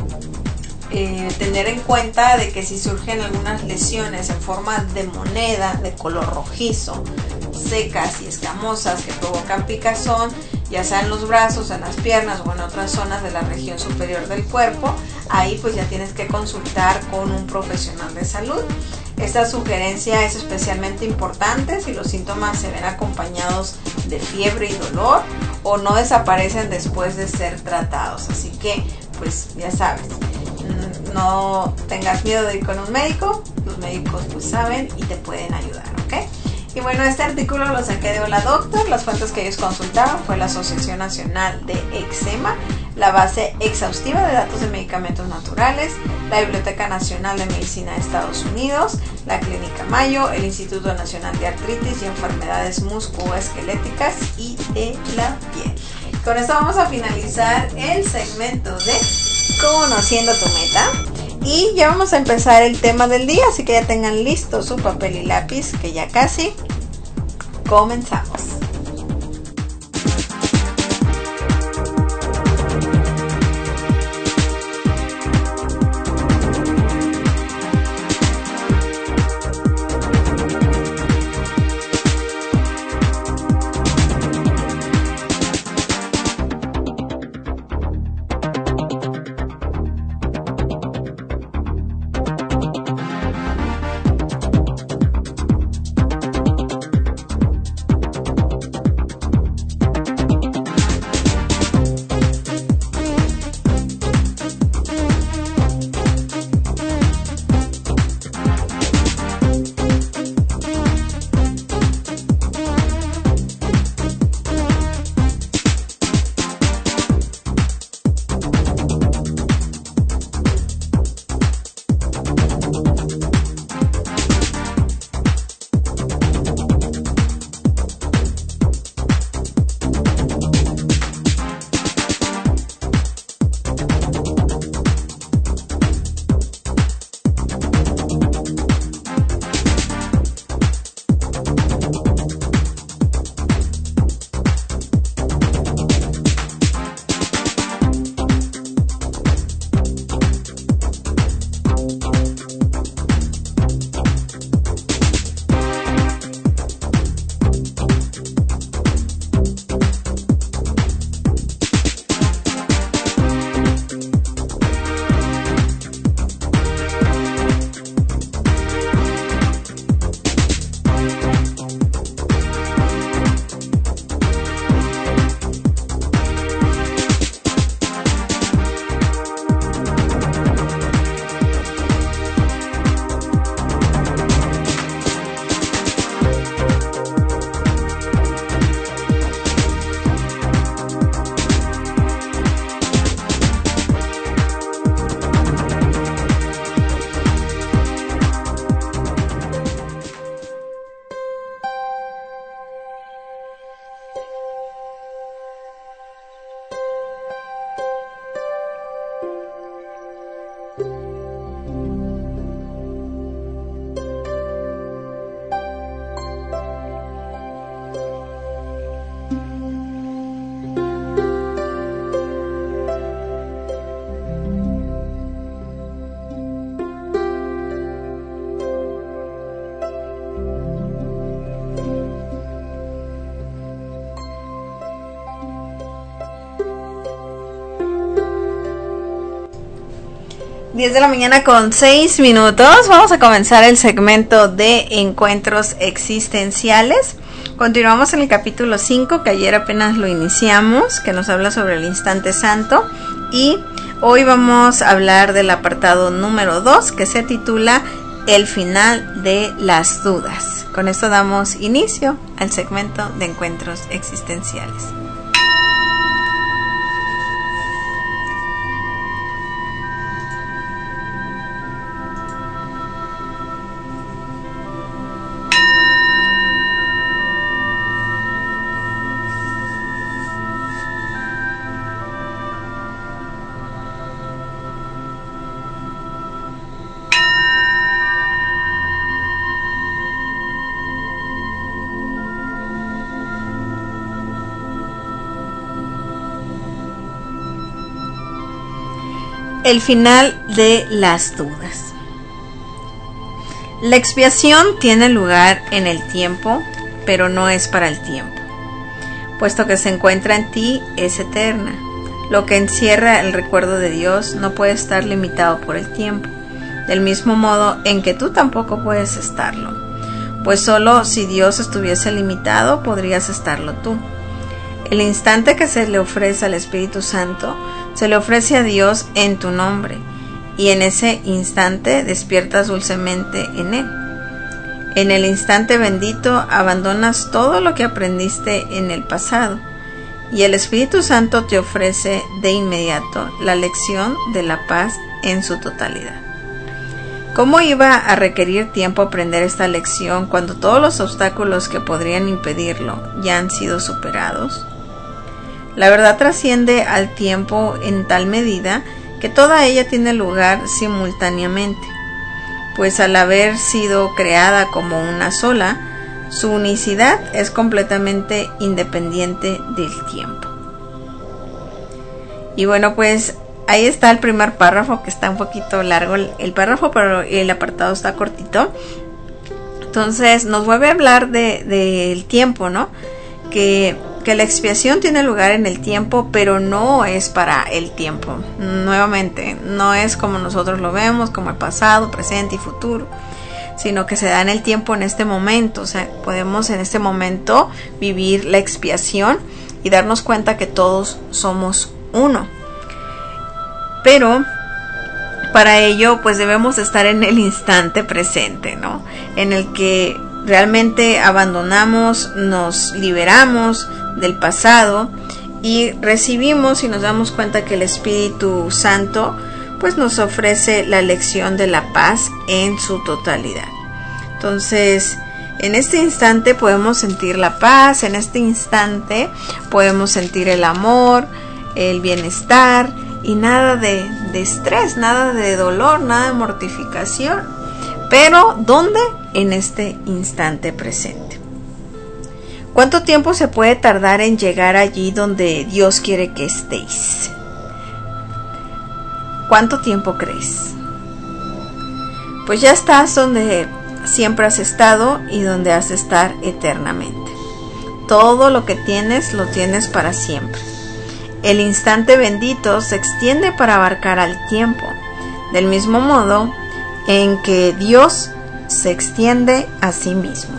tener en cuenta de que si surgen algunas lesiones en forma de moneda de color rojizo, secas y escamosas que provocan picazón, ya sea en los brazos, en las piernas o en otras zonas de la región superior del cuerpo, ahí pues ya tienes que consultar con un profesional de salud. Esta sugerencia es especialmente importante si los síntomas se ven acompañados de fiebre y dolor o no desaparecen después de ser tratados. Así que pues ya sabes, no tengas miedo de ir con un médico, los médicos pues saben y te pueden ayudar, ¿ok? Y bueno, este artículo lo saqué de Hola Doctor. Las fuentes que ellos consultaron fue la Asociación Nacional de Eczema, la base exhaustiva de datos de medicamentos naturales, la Biblioteca Nacional de Medicina de Estados Unidos, la Clínica Mayo, el Instituto Nacional de Artritis y Enfermedades Musculoesqueléticas y de la Piel. Con esto vamos a finalizar el segmento de Conociendo tu Meta. Y ya vamos a empezar el tema del día, así que ya tengan listo su papel y lápiz, que ya casi comenzamos. 10 de la mañana con 6 minutos. Vamos a comenzar el segmento de encuentros existenciales. Continuamos en el capítulo 5, que ayer apenas lo iniciamos, que nos habla sobre el instante santo. Y hoy vamos a hablar del apartado número 2, que se titula El final de las dudas. Con esto damos inicio al segmento de encuentros existenciales. El final de las dudas. La expiación tiene lugar en el tiempo, pero no es para el tiempo. Puesto que se encuentra en ti, es eterna. Lo que encierra el recuerdo de Dios no puede estar limitado por el tiempo, del mismo modo en que tú tampoco puedes estarlo. Pues solo si Dios estuviese limitado, podrías estarlo tú. El instante que se le ofrece al Espíritu Santo, se le ofrece a Dios en tu nombre, y en ese instante despiertas dulcemente en Él. En el instante bendito abandonas todo lo que aprendiste en el pasado, y el Espíritu Santo te ofrece de inmediato la lección de la paz en su totalidad. ¿Cómo iba a requerir tiempo aprender esta lección cuando todos los obstáculos que podrían impedirlo ya han sido superados? La verdad trasciende al tiempo en tal medida que toda ella tiene lugar simultáneamente, pues al haber sido creada como una sola, su unicidad es completamente independiente del tiempo. Y bueno, pues ahí está el primer párrafo, que está un poquito largo el párrafo, pero el apartado está cortito. Entonces nos vuelve a hablar del tiempo, ¿no? Que la expiación tiene lugar en el tiempo, pero no es para el tiempo. Nuevamente, no es como nosotros lo vemos, como el pasado, presente y futuro, sino que se da en el tiempo, en este momento. O sea, podemos en este momento vivir la expiación y darnos cuenta que todos somos uno. Pero para ello, pues debemos estar en el instante presente, ¿no? En el que realmente abandonamos, nos liberamos del pasado y recibimos y nos damos cuenta que el Espíritu Santo pues nos ofrece la lección de la paz en su totalidad. Entonces, en este instante podemos sentir la paz, en este instante podemos sentir el amor, el bienestar y nada de estrés, nada de dolor, nada de mortificación. Pero, ¿dónde? En este instante presente. ¿Cuánto tiempo se puede tardar en llegar allí donde Dios quiere que estéis? ¿Cuánto tiempo crees? Pues ya estás donde siempre has estado y donde has de estar eternamente. Todo lo que tienes, lo tienes para siempre. El instante bendito se extiende para abarcar al tiempo, del mismo modo en que Dios se extiende a sí mismo.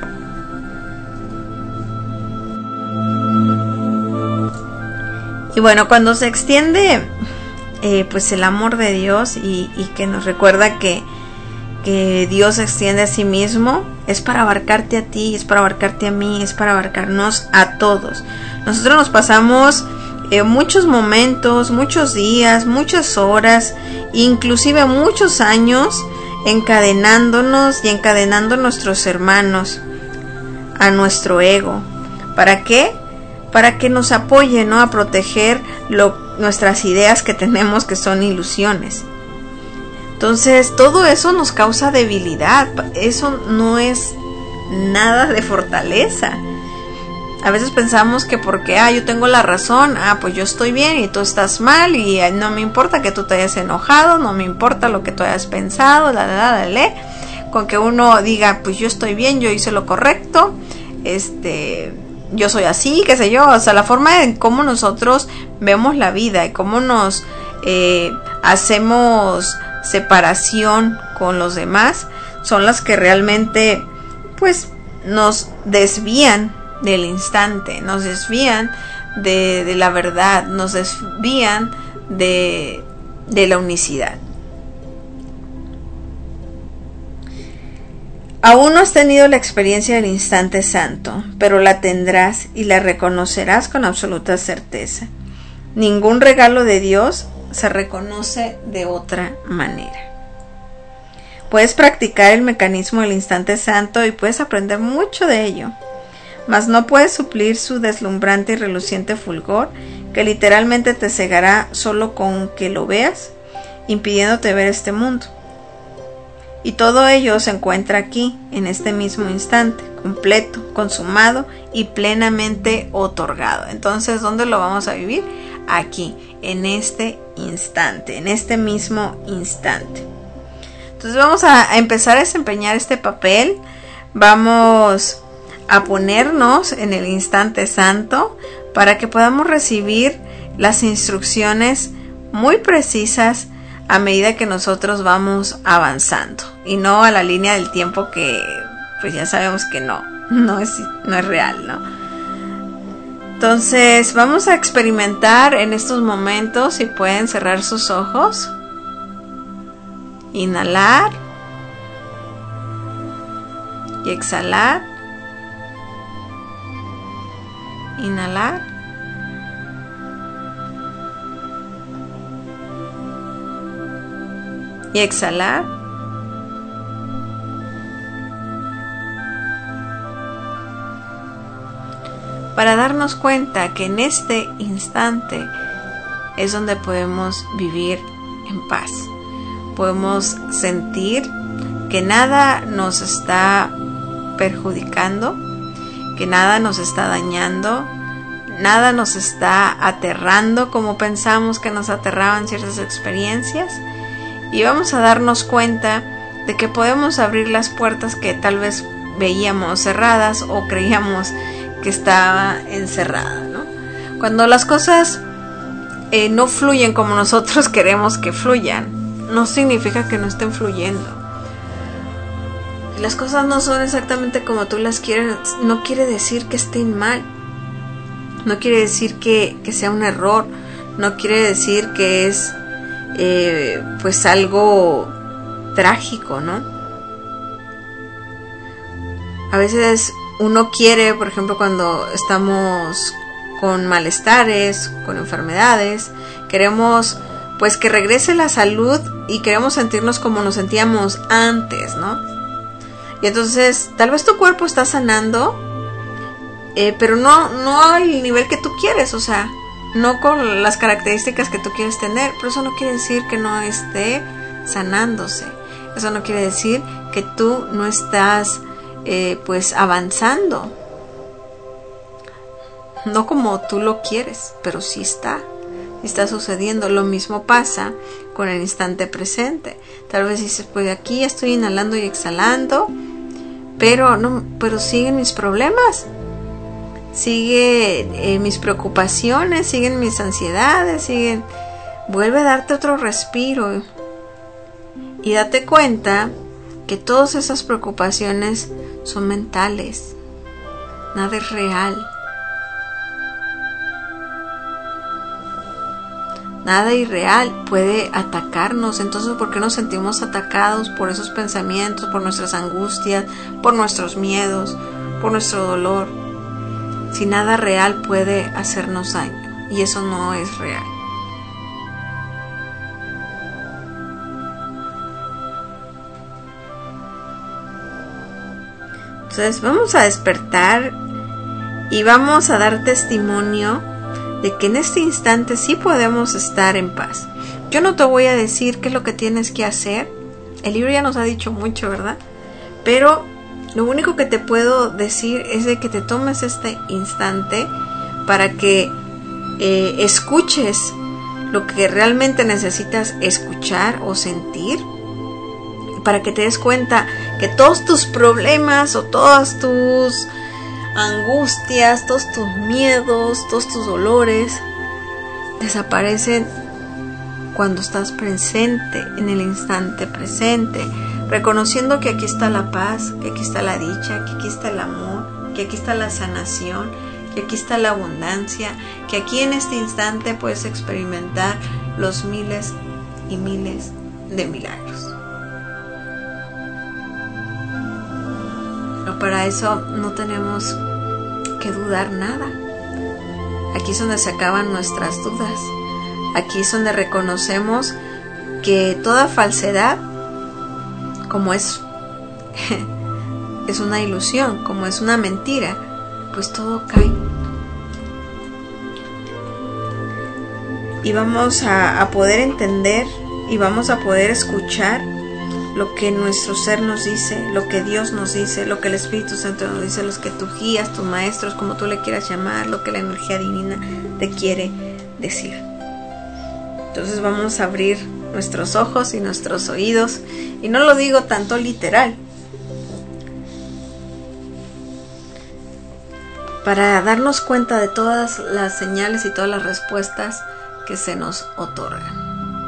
Y bueno, cuando se extiende pues el amor de Dios y que nos recuerda que Dios se extiende a sí mismo, es para abarcarte a ti, es para abarcarte a mí, es para abarcarnos a todos. Nosotros nos pasamos muchos momentos, muchos días, muchas horas, inclusive muchos años encadenándonos y encadenando a nuestros hermanos a nuestro ego. ¿Para qué? Para que nos apoye, ¿no? A proteger nuestras ideas que tenemos, que son ilusiones. Entonces todo eso nos causa debilidad. Eso no es nada de fortaleza. A veces pensamos que porque yo tengo la razón, pues yo estoy bien y tú estás mal, y no me importa que tú te hayas enojado, no me importa lo que tú hayas pensado, con que uno diga, pues yo estoy bien, yo hice lo correcto, yo soy así, qué sé yo. O sea, la forma en cómo nosotros vemos la vida y cómo nos hacemos separación con los demás, son las que realmente pues nos desvían del instante, nos desvían de la verdad, nos desvían de la unicidad. Aún no has tenido la experiencia del instante santo, pero la tendrás y la reconocerás con absoluta certeza. Ningún regalo de Dios se reconoce de otra manera. Puedes practicar el mecanismo del instante santo y puedes aprender mucho de ello, mas no puedes suplir su deslumbrante y reluciente fulgor, que literalmente te cegará solo con que lo veas, impidiéndote ver este mundo. Y todo ello se encuentra aquí, en este mismo instante, completo, consumado y plenamente otorgado. Entonces, ¿dónde lo vamos a vivir? Aquí, en este instante, en este mismo instante. Entonces vamos a empezar a desempeñar este papel. Vamos a ponernos en el instante santo para que podamos recibir las instrucciones muy precisas a medida que nosotros vamos avanzando, y no a la línea del tiempo que pues ya sabemos que no es real, ¿no? Entonces vamos a experimentar en estos momentos, si pueden cerrar sus ojos, inhalar y exhalar, inhalar y exhalar. Para darnos cuenta que en este instante es donde podemos vivir en paz. Podemos sentir que nada nos está perjudicando, que nada nos está dañando, nada nos está aterrando como pensamos que nos aterraban ciertas experiencias. Y vamos a darnos cuenta de que podemos abrir las puertas que tal vez veíamos cerradas o creíamos que estaba encerrada, ¿no? Cuando las cosas no fluyen como nosotros queremos que fluyan, no significa que no estén fluyendo. Si las cosas no son exactamente como tú las quieres, no quiere decir que estén mal. No quiere decir que sea un error. No quiere decir que es pues algo trágico, ¿no? A veces uno quiere, por ejemplo, cuando estamos con malestares, con enfermedades, queremos pues que regrese la salud y queremos sentirnos como nos sentíamos antes, ¿no? Y entonces tal vez tu cuerpo está sanando, pero no al nivel que tú quieres, o sea, no con las características que tú quieres tener, pero eso no quiere decir que no esté sanándose. Eso no quiere decir que tú no estás pues avanzando. No como tú lo quieres, pero sí está sucediendo. Lo mismo pasa con el instante presente. Tal vez dices, pues aquí estoy inhalando y exhalando, pero siguen mis problemas. Sigue mis preocupaciones, siguen mis ansiedades, vuelve a darte otro respiro y date cuenta que todas esas preocupaciones son mentales, nada es real, nada irreal puede atacarnos. Entonces, ¿por qué nos sentimos atacados por esos pensamientos, por nuestras angustias, por nuestros miedos, por nuestro dolor? Si nada real puede hacernos daño, y eso no es real. Entonces vamos a despertar y vamos a dar testimonio de que en este instante sí podemos estar en paz. Yo no te voy a decir qué es lo que tienes que hacer. El libro ya nos ha dicho mucho, ¿verdad? Pero lo único que te puedo decir es de que te tomes este instante para que escuches lo que realmente necesitas escuchar o sentir, para que te des cuenta que todos tus problemas o todas tus angustias, todos tus miedos, todos tus dolores desaparecen cuando estás presente, en el instante presente, reconociendo que aquí está la paz, que aquí está la dicha, que aquí está el amor, que aquí está la sanación, que aquí está la abundancia, que aquí en este instante puedes experimentar los miles y miles de milagros. Pero para eso no tenemos que dudar nada. Aquí es donde se acaban nuestras dudas. Aquí es donde reconocemos que toda falsedad, como es una ilusión, como es una mentira, pues todo cae. Y vamos a poder entender y vamos a poder escuchar lo que nuestro ser nos dice, lo que Dios nos dice, lo que el Espíritu Santo nos dice, los que tus guías, tus maestros, como tú le quieras llamar, lo que la energía divina te quiere decir. Entonces vamos a abrir nuestros ojos y nuestros oídos, y no lo digo tanto literal, para darnos cuenta de todas las señales y todas las respuestas que se nos otorgan.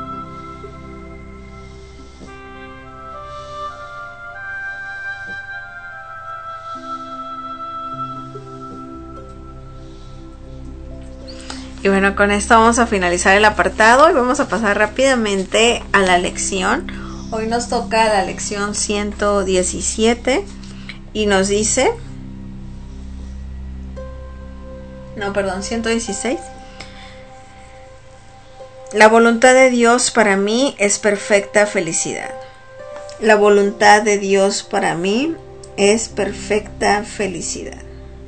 Y bueno, con esto vamos a finalizar el apartado y vamos a pasar rápidamente a la lección. Hoy nos toca la lección 117 y nos dice... 116. La voluntad de Dios para mí es perfecta felicidad. La voluntad de Dios para mí es perfecta felicidad.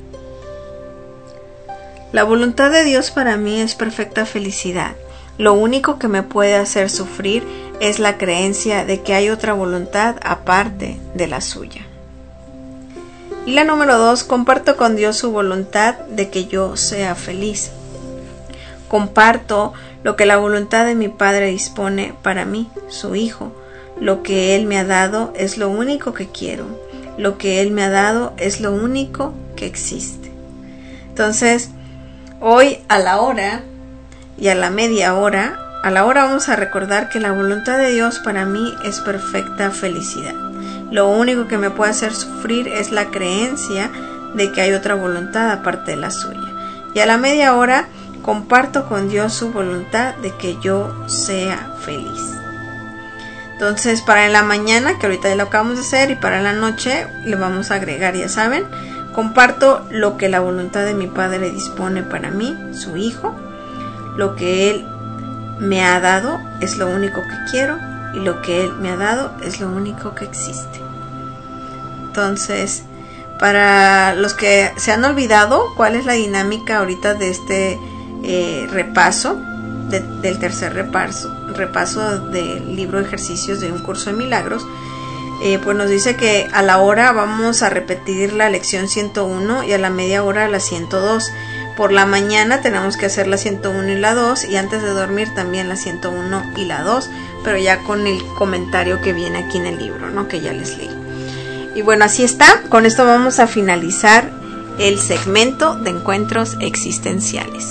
La voluntad de Dios para mí es perfecta felicidad. Lo único que me puede hacer sufrir es la creencia de que hay otra voluntad aparte de la suya. Y la número 2, comparto con Dios su voluntad de que yo sea feliz. Comparto lo que la voluntad de mi Padre dispone para mí, su Hijo. Lo que Él me ha dado es lo único que quiero. Lo que Él me ha dado es lo único que existe. Entonces, hoy a la hora y a la media hora, a la hora vamos a recordar que la voluntad de Dios para mí es perfecta felicidad. Lo único que me puede hacer sufrir es la creencia de que hay otra voluntad aparte de la suya. Y a la media hora comparto con Dios su voluntad de que yo sea feliz. Entonces, para la mañana, que ahorita ya lo acabamos de hacer, y para la noche le vamos a agregar, ya saben, comparto lo que la voluntad de mi Padre dispone para mí, su Hijo. Lo que Él me ha dado es lo único que quiero, y lo que Él me ha dado es lo único que existe. Entonces, para los que se han olvidado cuál es la dinámica ahorita de este repaso, del tercer repaso del libro de ejercicios de un curso de milagros, pues nos dice que a la hora vamos a repetir la lección 101 y a la media hora la 102. Por la mañana tenemos que hacer la 101 y la 2, y antes de dormir también la 101 y la 2, pero ya con el comentario que viene aquí en el libro, ¿no? Que ya les leí. Y bueno, así está. Con esto vamos a finalizar el segmento de encuentros existenciales.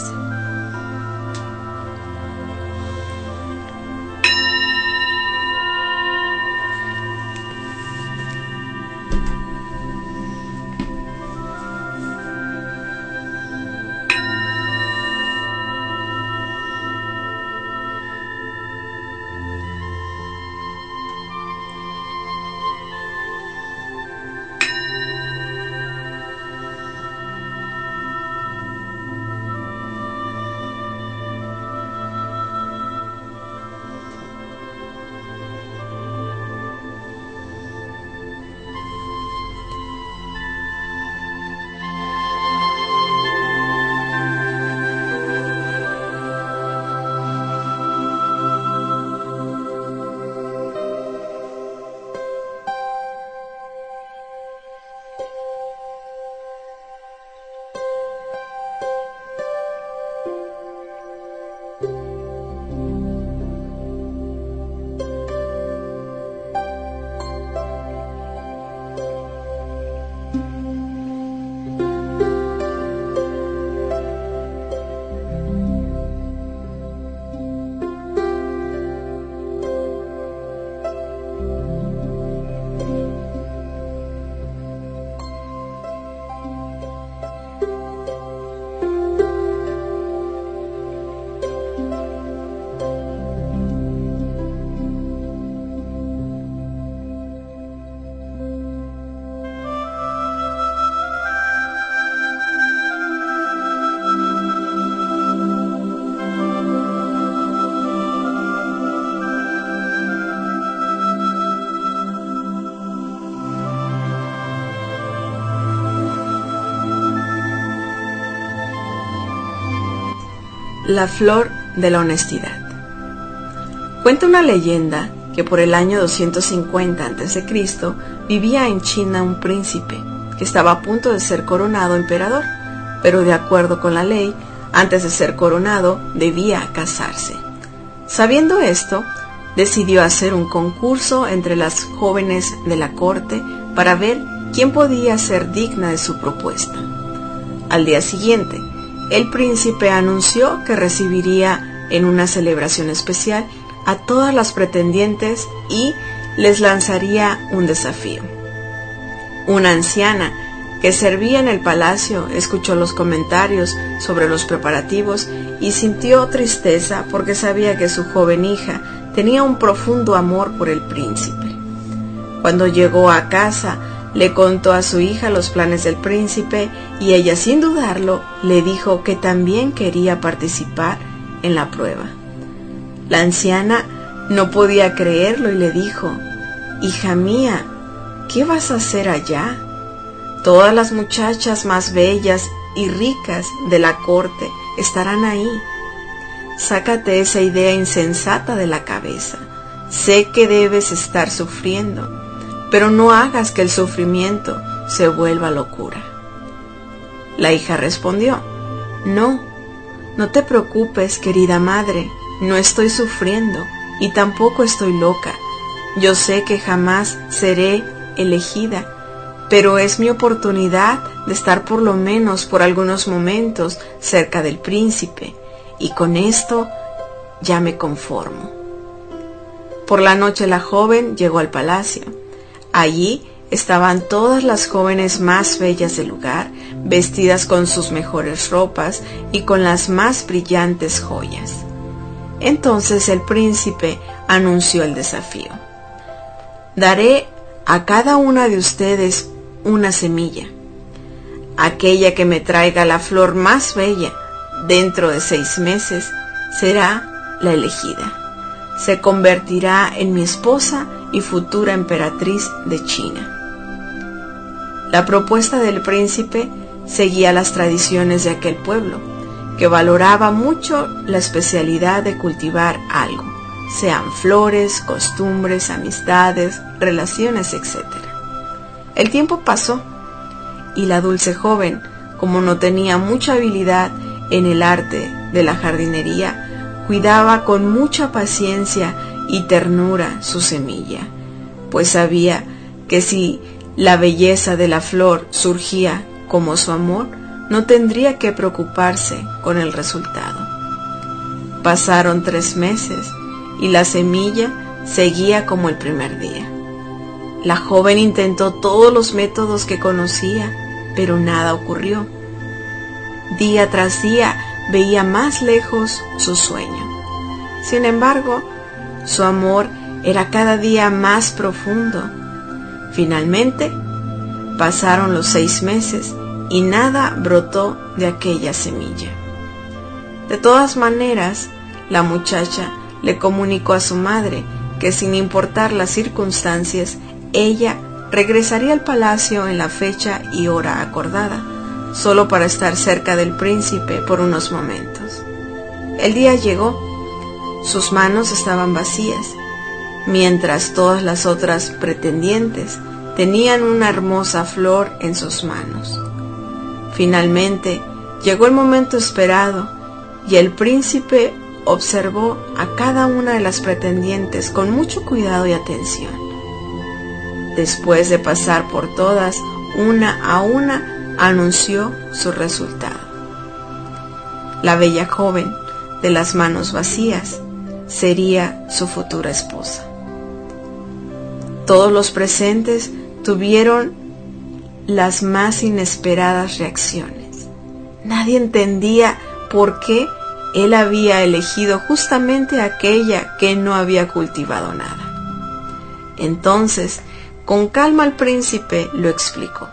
La flor de la honestidad. Cuenta una leyenda que por el año 250 a.C. vivía en China un príncipe que estaba a punto de ser coronado emperador, pero de acuerdo con la ley, antes de ser coronado debía casarse. Sabiendo esto, decidió hacer un concurso entre las jóvenes de la corte para ver quién podía ser digna de su propuesta. Al día siguiente, el príncipe anunció que recibiría en una celebración especial a todas las pretendientes y les lanzaría un desafío. Una anciana que servía en el palacio escuchó los comentarios sobre los preparativos y sintió tristeza porque sabía que su joven hija tenía un profundo amor por el príncipe. Cuando llegó a casa, le contó a su hija los planes del príncipe y ella, sin dudarlo, le dijo que también quería participar en la prueba. La anciana no podía creerlo y le dijo: «Hija mía, ¿qué vas a hacer allá? Todas las muchachas más bellas y ricas de la corte estarán ahí. Sácate esa idea insensata de la cabeza. Sé que debes estar sufriendo, pero no hagas que el sufrimiento se vuelva locura». La hija respondió: No te preocupes, querida madre, no estoy sufriendo y tampoco estoy loca. Yo sé que jamás seré elegida, pero es mi oportunidad de estar por lo menos por algunos momentos cerca del príncipe, y con esto ya me conformo. Por la noche la joven llegó al palacio. Allí estaban todas las jóvenes más bellas del lugar, vestidas con sus mejores ropas y con las más brillantes joyas. Entonces el príncipe anunció el desafío: «Daré a cada una de ustedes una semilla. Aquella que me traiga la flor más bella dentro de 6 meses será la elegida. Se convertirá en mi esposa y futura emperatriz de China». La propuesta del príncipe seguía las tradiciones de aquel pueblo, que valoraba mucho la especialidad de cultivar algo, sean flores, costumbres, amistades, relaciones, etc. El tiempo pasó y la dulce joven, como no tenía mucha habilidad en el arte de la jardinería, cuidaba con mucha paciencia y ternura su semilla, pues sabía que si la belleza de la flor surgía como su amor, no tendría que preocuparse con el resultado. Pasaron 3 meses y la semilla seguía como el primer día. La joven intentó todos los métodos que conocía, pero nada ocurrió. Día tras día veía más lejos su sueño. Sin embargo, su amor era cada día más profundo. Finalmente, pasaron los 6 meses y nada brotó de aquella semilla. De todas maneras, la muchacha le comunicó a su madre que, sin importar las circunstancias, ella regresaría al palacio en la fecha y hora acordada, solo para estar cerca del príncipe por unos momentos. El día llegó. Sus manos estaban vacías, mientras todas las otras pretendientes tenían una hermosa flor en sus manos. Finalmente llegó el momento esperado y el príncipe observó a cada una de las pretendientes con mucho cuidado y atención. Después de pasar por todas, una a una, anunció su resultado. La bella joven de las manos vacías sería su futura esposa. Todos los presentes tuvieron las más inesperadas reacciones. Nadie entendía por qué él había elegido justamente aquella que no había cultivado nada. Entonces, con calma el príncipe lo explicó: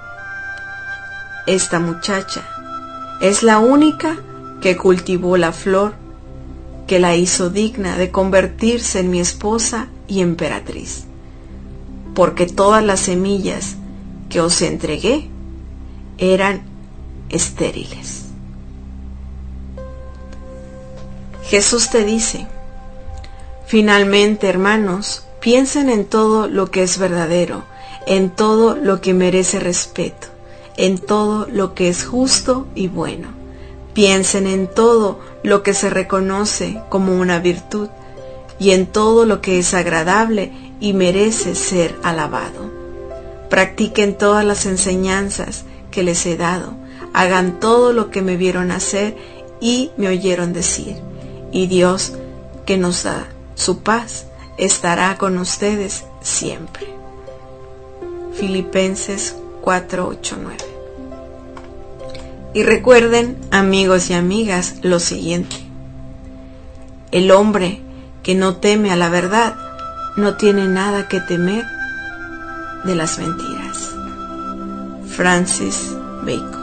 «Esta muchacha es la única que cultivó la flor que la hizo digna de convertirse en mi esposa y emperatriz, porque todas las semillas que os entregué eran estériles». Jesús te dice: finalmente, hermanos, piensen en todo lo que es verdadero, en todo lo que merece respeto, en todo lo que es justo y bueno. Piensen en todo lo que se reconoce como una virtud y en todo lo que es agradable y merece ser alabado. Practiquen todas las enseñanzas que les he dado. Hagan todo lo que me vieron hacer y me oyeron decir. Y Dios, que nos da su paz, estará con ustedes siempre. Filipenses 4:8-9. Y recuerden, amigos y amigas, lo siguiente: el hombre que no teme a la verdad no tiene nada que temer de las mentiras. Francis Bacon.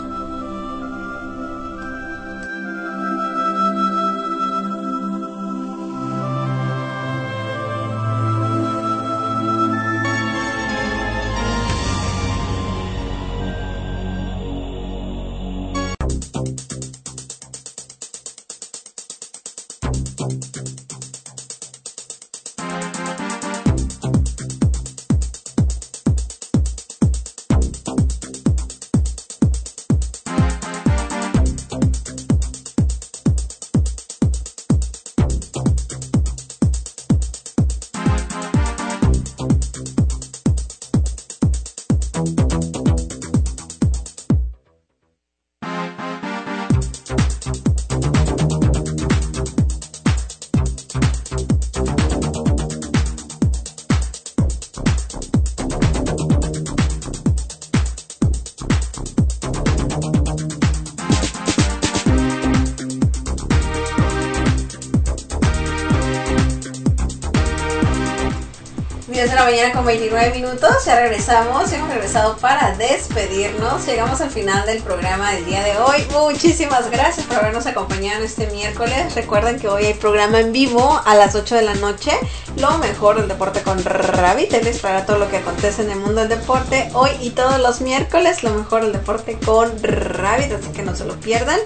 De la mañana con 29 minutos, ya regresamos, hemos regresado para despedirnos, llegamos al final del programa del día de hoy. Muchísimas gracias por habernos acompañado este miércoles. Recuerden que hoy hay programa en vivo a las 8 de la noche, lo mejor del deporte con Rabbit. Él les traerá todo lo que acontece en el mundo del deporte hoy y todos los miércoles, lo mejor del deporte con Rabbit, así que no se lo pierdan.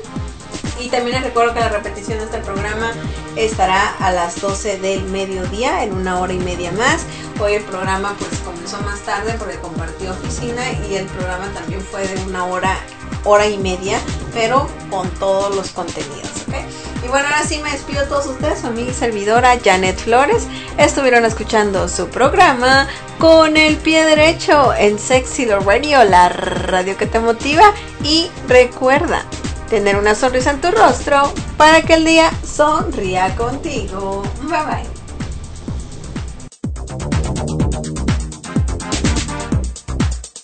Y también les recuerdo que la repetición de este programa estará a las 12 del mediodía, en 1 hora y media más. Hoy el programa pues comenzó más tarde porque compartió oficina y el programa también fue de 1 hora, hora y media, pero con todos los contenidos, ¿ok? Y bueno, ahora sí me despido a todos ustedes, su amiga y servidora Janet Flores. Estuvieron escuchando su programa Con el Pie Derecho en Sexy Love Radio, la radio que te motiva. Y recuerda tener una sonrisa en tu rostro para que el día sonría contigo. Bye bye.